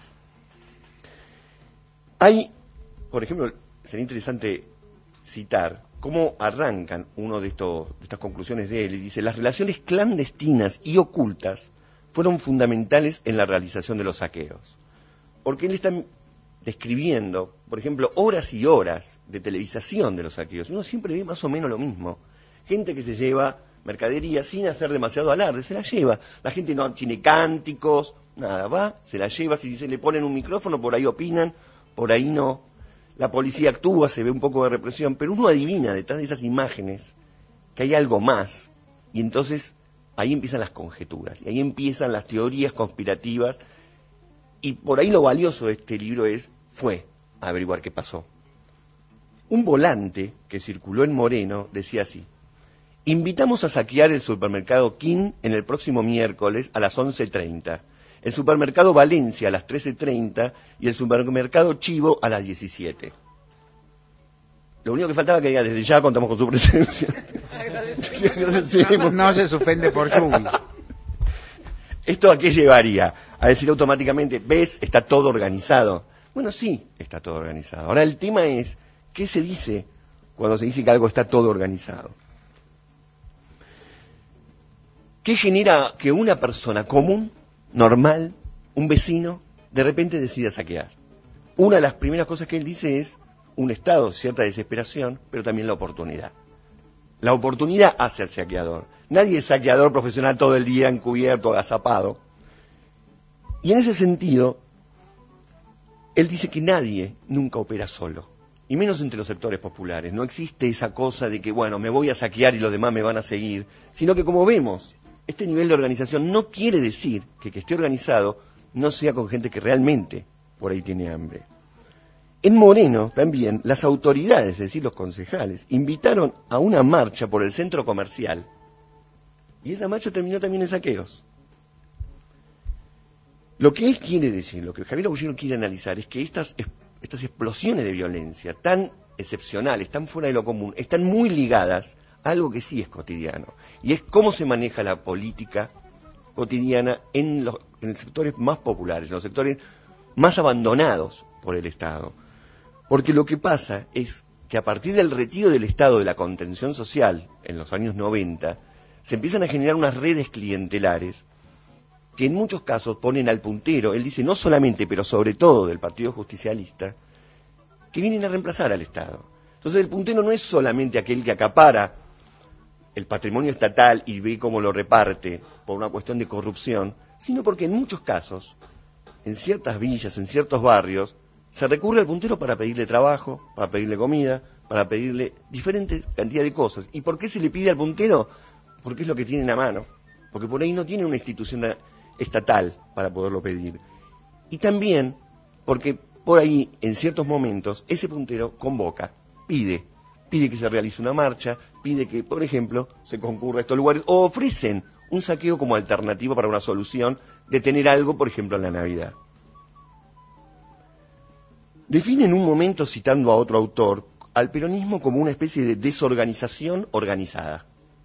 Hay, por ejemplo, sería interesante citar cómo arrancan uno de, estos, de estas conclusiones de él y dice: las relaciones clandestinas y ocultas fueron fundamentales en la realización de los saqueos. Porque él está describiendo, por ejemplo, horas y horas de televisación de los saqueos. Uno siempre ve más o menos lo mismo. Gente que se lleva mercadería sin hacer demasiado alarde, se la lleva. La gente no tiene cánticos, nada, va, se la lleva. Si se le ponen un micrófono, por ahí opinan, por ahí no. La policía actúa, se ve un poco de represión, pero uno adivina detrás de esas imágenes que hay algo más. Y entonces ahí empiezan las conjeturas, y ahí empiezan las teorías conspirativas, y por ahí lo valioso de este libro es, fue averiguar qué pasó. Un volante que circuló en Moreno decía así: invitamos a saquear el supermercado King en el próximo miércoles a las once treinta, el supermercado Valencia a las trece treinta y el supermercado Chivo a las diecisiete. Lo único que faltaba que diga, desde ya contamos con su presencia. No, no se suspende por lluvia. ¿Esto a qué llevaría? A decir automáticamente, ¿ves? Está todo organizado. Bueno, sí, está todo organizado. Ahora el tema es, ¿qué se dice cuando se dice que algo está todo organizado? ¿Qué genera que una persona común, normal, un vecino, de repente decida saquear? Una de las primeras cosas que él dice es un estado, cierta desesperación, pero también la oportunidad. La oportunidad hace al saqueador. Nadie es saqueador profesional todo el día encubierto, agazapado. Y en ese sentido, él dice que nadie nunca opera solo, y menos entre los sectores populares. No existe esa cosa de que, bueno, me voy a saquear y los demás me van a seguir, sino que, como vemos, este nivel de organización no quiere decir que que esté organizado no sea con gente que realmente por ahí tiene hambre. En Moreno, también, las autoridades, es decir, los concejales, invitaron a una marcha por el centro comercial. Y esa marcha terminó también en saqueos. Lo que él quiere decir, lo que Javier Aullero quiere analizar, es que estas, estas explosiones de violencia tan excepcionales, tan fuera de lo común, están muy ligadas a algo que sí es cotidiano. Y es cómo se maneja la política cotidiana en los, en los sectores más populares, en los sectores más abandonados por el Estado. Porque lo que pasa es que a partir del retiro del Estado de la contención social en los años noventa, se empiezan a generar unas redes clientelares que en muchos casos ponen al puntero, él dice no solamente, pero sobre todo del Partido Justicialista, que vienen a reemplazar al Estado. Entonces el puntero no es solamente aquel que acapara el patrimonio estatal y ve cómo lo reparte por una cuestión de corrupción, sino porque en muchos casos, en ciertas villas, en ciertos barrios, se recurre al puntero para pedirle trabajo, para pedirle comida, para pedirle diferentes cantidad de cosas. ¿Y por qué se le pide al puntero? Porque es lo que tienen a mano. Porque por ahí no tiene una institución estatal para poderlo pedir. Y también porque por ahí, en ciertos momentos, ese puntero convoca, pide, pide que se realice una marcha, pide que, por ejemplo, se concurra a estos lugares, o ofrecen un saqueo como alternativa para una solución de tener algo, por ejemplo, en la Navidad. Define en un momento, citando a otro autor, al peronismo como una especie de desorganización organizada.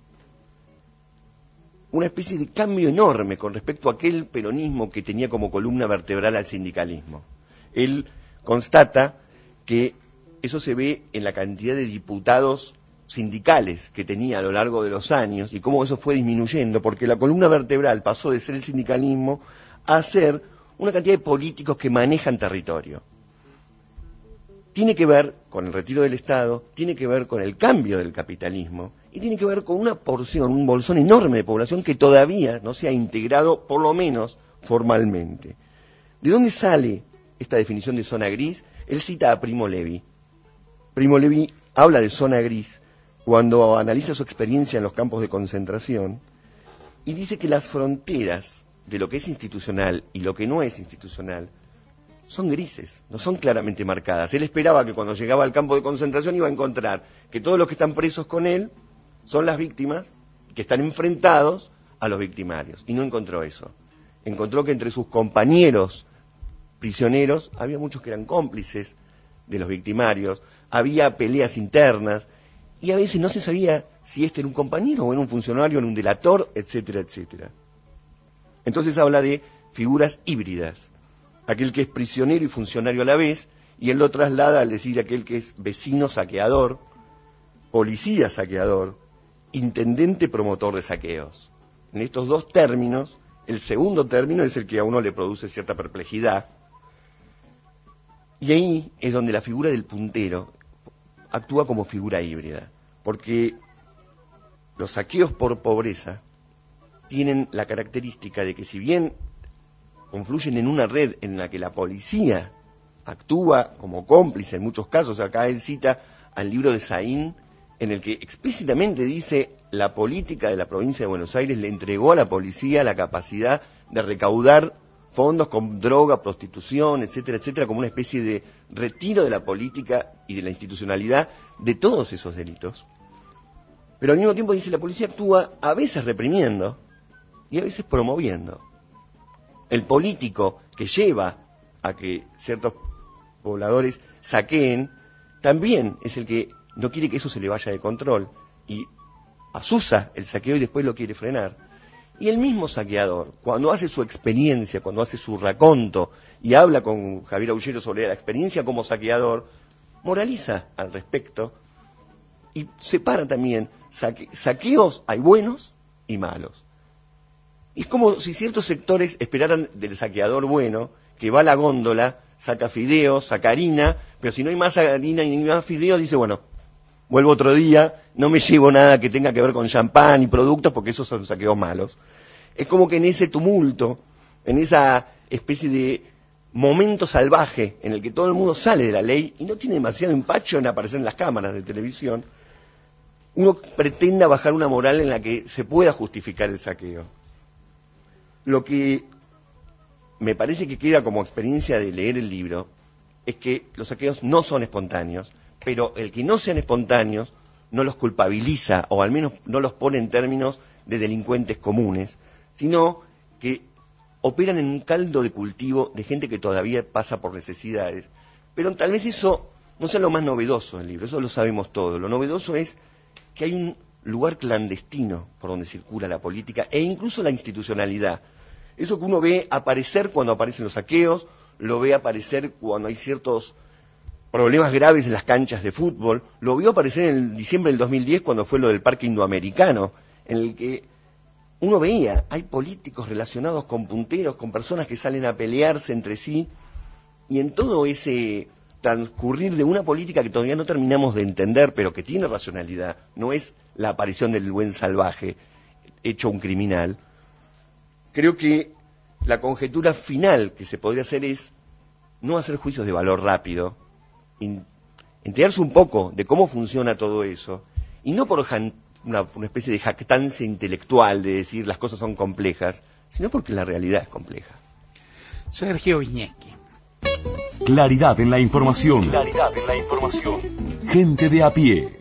Una especie de cambio enorme con respecto a aquel peronismo que tenía como columna vertebral al sindicalismo. Él constata que eso se ve en la cantidad de diputados sindicales que tenía a lo largo de los años y cómo eso fue disminuyendo, porque la columna vertebral pasó de ser el sindicalismo a ser una cantidad de políticos que manejan territorio. tiene que ver con el retiro del Estado, tiene que ver con el cambio del capitalismo y tiene que ver con una porción, un bolsón enorme de población que todavía no se ha integrado, por lo menos formalmente. ¿De dónde sale esta definición de zona gris? Él cita a Primo Levi. Primo Levi habla de zona gris cuando analiza su experiencia en los campos de concentración y dice que las fronteras de lo que es institucional y lo que no es institucional son grises, no son claramente marcadas. Él esperaba que cuando llegaba al campo de concentración iba a encontrar que todos los que están presos con él son las víctimas, que están enfrentados a los victimarios, y no encontró eso. Encontró que entre sus compañeros prisioneros había muchos que eran cómplices de los victimarios, había peleas internas, y a veces no se sabía si este era un compañero o era un funcionario, era un delator, etcétera, etcétera. Entonces habla de figuras híbridas, aquel que es prisionero y funcionario a la vez, y él lo traslada al decir aquel que es vecino saqueador, policía saqueador, intendente promotor de saqueos. En estos dos términos, el segundo término es el que a uno le produce cierta perplejidad, y ahí es donde la figura del puntero actúa como figura híbrida, porque los saqueos por pobreza tienen la característica de que si bien confluyen en una red en la que la policía actúa como cómplice en muchos casos, acá él cita al libro de Saín, en el que explícitamente dice la política de la provincia de Buenos Aires le entregó a la policía la capacidad de recaudar fondos con droga, prostitución, etcétera, etcétera, como una especie de retiro de la política y de la institucionalidad de todos esos delitos. Pero al mismo tiempo dice la policía actúa a veces reprimiendo y a veces promoviendo. El político que lleva a que ciertos pobladores saqueen también es el que no quiere que eso se le vaya de control y asusa el saqueo y después lo quiere frenar. Y el mismo saqueador, cuando hace su experiencia, cuando hace su raconto y habla con Javier Aullero sobre la experiencia como saqueador, moraliza al respecto y separa también saque, saqueos, hay buenos y malos. Y es como si ciertos sectores esperaran del saqueador bueno, que va a la góndola, saca fideos, saca harina, pero si no hay más harina y ni más fideos, dice, bueno, vuelvo otro día, no me llevo nada que tenga que ver con champán y productos, porque esos son saqueos malos. Es como que en ese tumulto, en esa especie de momento salvaje en el que todo el mundo sale de la ley y no tiene demasiado empacho en aparecer en las cámaras de televisión, uno pretenda bajar una moral en la que se pueda justificar el saqueo. Lo que me parece que queda como experiencia de leer el libro es que los saqueos no son espontáneos, pero el que no sean espontáneos no los culpabiliza, o al menos no los pone en términos de delincuentes comunes, sino que operan en un caldo de cultivo de gente que todavía pasa por necesidades. Pero tal vez eso no sea lo más novedoso del libro, eso lo sabemos todos. Lo novedoso es que hay un lugar clandestino por donde circula la política e incluso la institucionalidad. Eso que uno ve aparecer cuando aparecen los saqueos, lo ve aparecer cuando hay ciertos problemas graves en las canchas de fútbol, lo vio aparecer en diciembre del dos mil diez cuando fue lo del Parque Indoamericano, en el que uno veía, hay políticos relacionados con punteros, con personas que salen a pelearse entre sí, y en todo ese transcurrir de una política que todavía no terminamos de entender, pero que tiene racionalidad, no es la aparición del buen salvaje hecho un criminal, creo que la conjetura final que se podría hacer es no hacer juicios de valor rápido, enterarse un poco de cómo funciona todo eso, y no por una, una especie de jactancia intelectual de decir las cosas son complejas, sino porque la realidad es compleja. Sergio Wisniewski. Claridad en la información. Claridad en la información. Gente de a pie.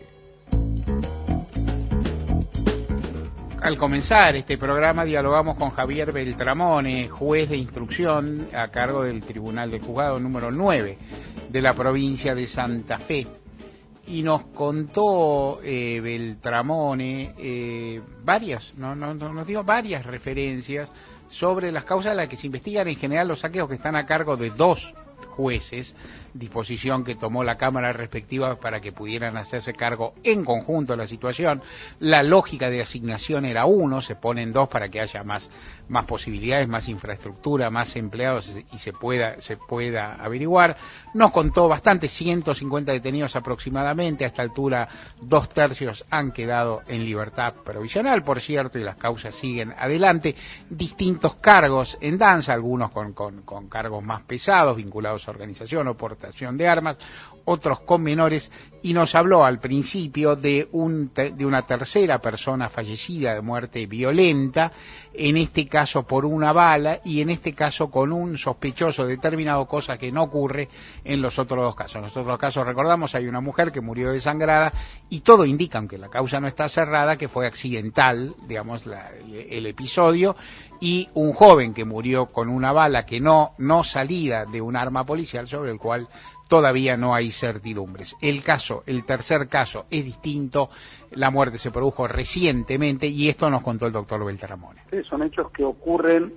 Al comenzar este programa dialogamos con Javier Beltramone, juez de instrucción a cargo del Tribunal del Juzgado número nueve de la provincia de Santa Fe. Y nos contó eh, Beltramone eh, varias, no, no, no, nos dio varias referencias sobre las causas en las que se investigan en general los saqueos, que están a cargo de dos jueces, disposición que tomó la Cámara respectiva para que pudieran hacerse cargo en conjunto de la situación. La lógica de asignación era uno, se ponen dos para que haya más más posibilidades, más infraestructura, más empleados y se pueda se pueda averiguar. Nos contó bastante, ciento cincuenta detenidos aproximadamente, a esta altura dos tercios han quedado en libertad provisional, por cierto, y las causas siguen adelante. Distintos cargos en danza, algunos con, con, con cargos más pesados, vinculados a organización o portación de armas, otros con menores, y nos habló al principio de, un, de una tercera persona fallecida de muerte violenta, en este caso por una bala y en este caso con un sospechoso determinado, cosa que no ocurre en los otros dos casos. En los otros casos, recordamos, hay una mujer que murió desangrada y todo indica, aunque la causa no está cerrada, que fue accidental, digamos, la, el episodio, y un joven que murió con una bala que no, no salida de un arma policial, sobre el cual todavía no hay certidumbres. El caso, el tercer caso, es distinto. La muerte se produjo recientemente y esto nos contó el doctor Beltramone. Sí, son hechos que ocurren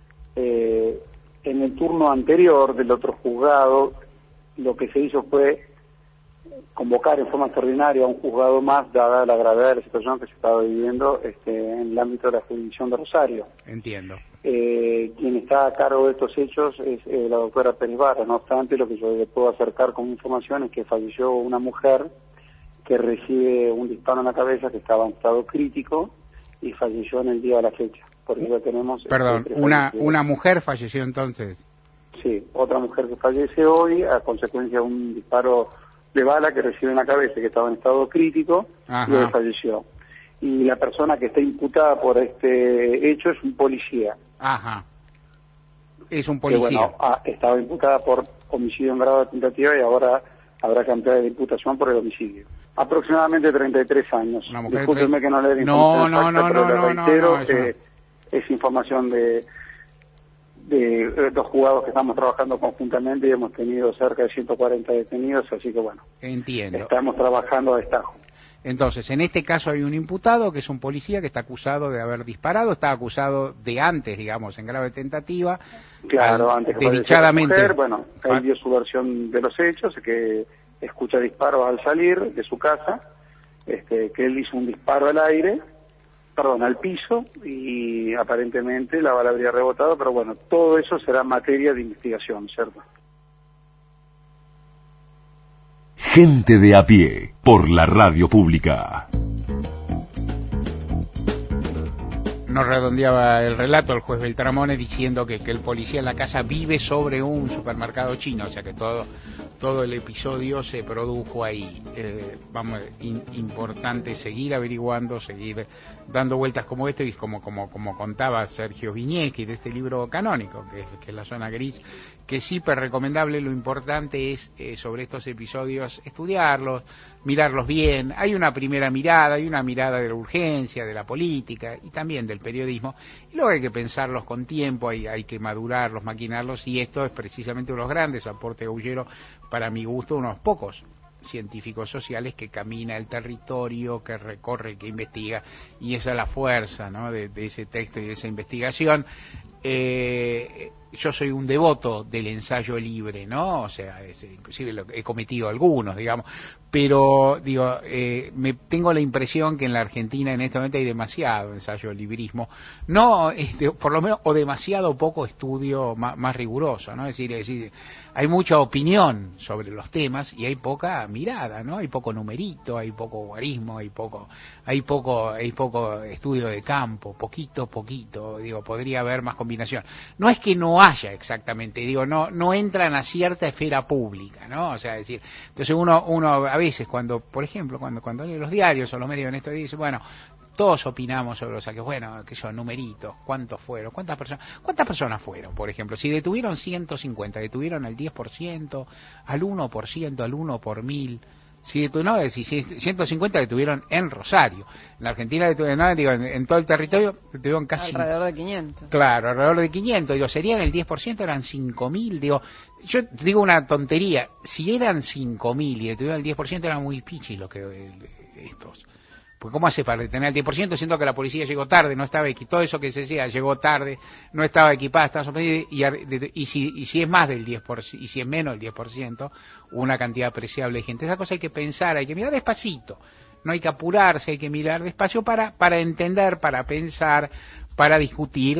eh, en el turno anterior del otro juzgado. Lo que se hizo fue convocar en forma extraordinaria a un juzgado más, dada la gravedad de la situación que se estaba viviendo este, en el ámbito de la jurisdicción de Rosario. Entiendo. Eh, quien está a cargo de estos hechos es eh, la doctora Pérez Barra. No obstante, lo que yo le puedo acercar como información es que falleció una mujer que recibe un disparo en la cabeza, que estaba en estado crítico y falleció en el día de la fecha. Por eso tenemos... Perdón, este, una, una mujer falleció entonces. Sí, otra mujer que fallece hoy a consecuencia de un disparo de bala que recibe en la cabeza, que estaba en estado crítico. Ajá. Y hoy falleció. Y la persona que está imputada por este hecho es un policía. Ajá. Es un policía. Que, bueno, ha, estaba imputada por homicidio en grado de tentativa y ahora habrá cantidad de imputación por el homicidio. Aproximadamente treinta y tres años. Discúlpeme tre... que no le dé no, información no, exacta, no, pero no, le no, reitero no, no, que no. Es información de, de dos juzgados que estamos trabajando conjuntamente y hemos tenido cerca de ciento cuarenta detenidos, así que bueno. Entiendo. Estamos trabajando a destajo. Entonces, en este caso hay un imputado que es un policía que está acusado de haber disparado, está acusado de antes, digamos, en grave tentativa. Claro, al, antes que desdichadamente. Mujer, bueno, él dio su versión de los hechos, que escucha disparos al salir de su casa, este, que él hizo un disparo al aire, perdón, al piso, y aparentemente la bala habría rebotado, pero bueno, todo eso será materia de investigación, ¿cierto? Gente de a pie, por la radio pública. Nos redondeaba el relato el juez Beltramone diciendo que, que el policía en la casa vive sobre un supermercado chino, o sea que todo todo el episodio se produjo ahí. Eh, vamos, in, importante seguir averiguando, seguir dando vueltas como esto, y como como como contaba Sergio Viñeschi de este libro canónico, que es, que es La Zona Gris, que es hiper recomendable. Lo importante es eh, sobre estos episodios estudiarlos, mirarlos bien. Hay una primera mirada, hay una mirada de la urgencia, de la política y también del periodismo, y luego hay que pensarlos con tiempo, hay, hay que madurarlos, maquinarlos, y esto es precisamente uno de los grandes aportes de Aullero, para mi gusto, unos pocos científicos sociales que camina el territorio, que recorre, que investiga, y esa es la fuerza, ¿no?, de, de ese texto y de esa investigación. Eh, yo soy un devoto del ensayo libre, ¿no? O sea, es, inclusive lo, he cometido algunos, digamos, pero digo, eh, me tengo la impresión que en la Argentina en este momento hay demasiado ensayo librismo, no, este, por lo menos, o demasiado poco estudio más, más riguroso, ¿no? Es decir, es decir, hay mucha opinión sobre los temas y hay poca mirada, ¿no? Hay poco numerito, hay poco guarismo, hay poco, hay poco, hay poco estudio de campo, poquito, poquito, digo, podría haber más combinación. No es que no haya exactamente, digo, no, no entran a cierta esfera pública, ¿no? O sea, es decir, entonces uno, uno a veces cuando, por ejemplo, cuando, cuando lee los diarios o los medios en esto dice, bueno, todos opinamos sobre los saques, bueno, que son numeritos, cuántos fueron, cuántas personas, cuántas personas fueron, por ejemplo, si detuvieron ciento cincuenta, detuvieron al diez por ciento, al uno por ciento, al uno por mil, si detuvieron, no, si ciento cincuenta detuvieron en Rosario, en la Argentina detuvieron, no, digo, en, en todo el territorio detuvieron casi... Alrededor de quinientos. Claro, alrededor de quinientos, digo, serían el diez por ciento, eran cinco mil, digo, yo digo una tontería, si eran cinco mil y detuvieron el diez por ciento, eran muy pichis lo que eh, estos... Pues ¿cómo hace para detener el diez por ciento? Siento que la policía llegó tarde, no estaba equipada, todo eso que se decía, llegó tarde, no estaba equipada, estaba sorprendida, y, y, si, y si es más del diez por ciento, y si es menos del diez por ciento, una cantidad apreciable de gente. Esa cosa hay que pensar, hay que mirar despacito, no hay que apurarse, hay que mirar despacio para, para entender, para pensar, para discutir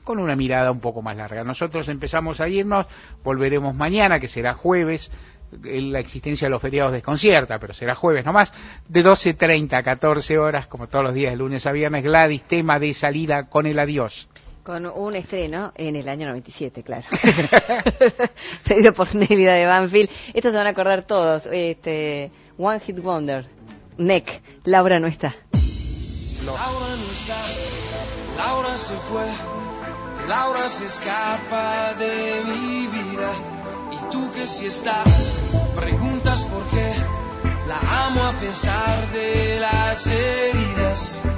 con una mirada un poco más larga. Nosotros empezamos a irnos, volveremos mañana, que será jueves. La existencia de los feriados desconcierta, pero será jueves nomás, de doce treinta a catorce horas, como todos los días de lunes a viernes. Gladys, tema de salida con el adiós. Con un estreno en el año noventa y siete, claro. Pedido por Nélida de Banfield. Esto se van a acordar todos. Este, One Hit Wonder. Neck. Laura no está. Laura no está. Laura se fue. Laura se escapa de mi vida. Y tú que si estás, preguntas por qué. La amo a pesar de las heridas.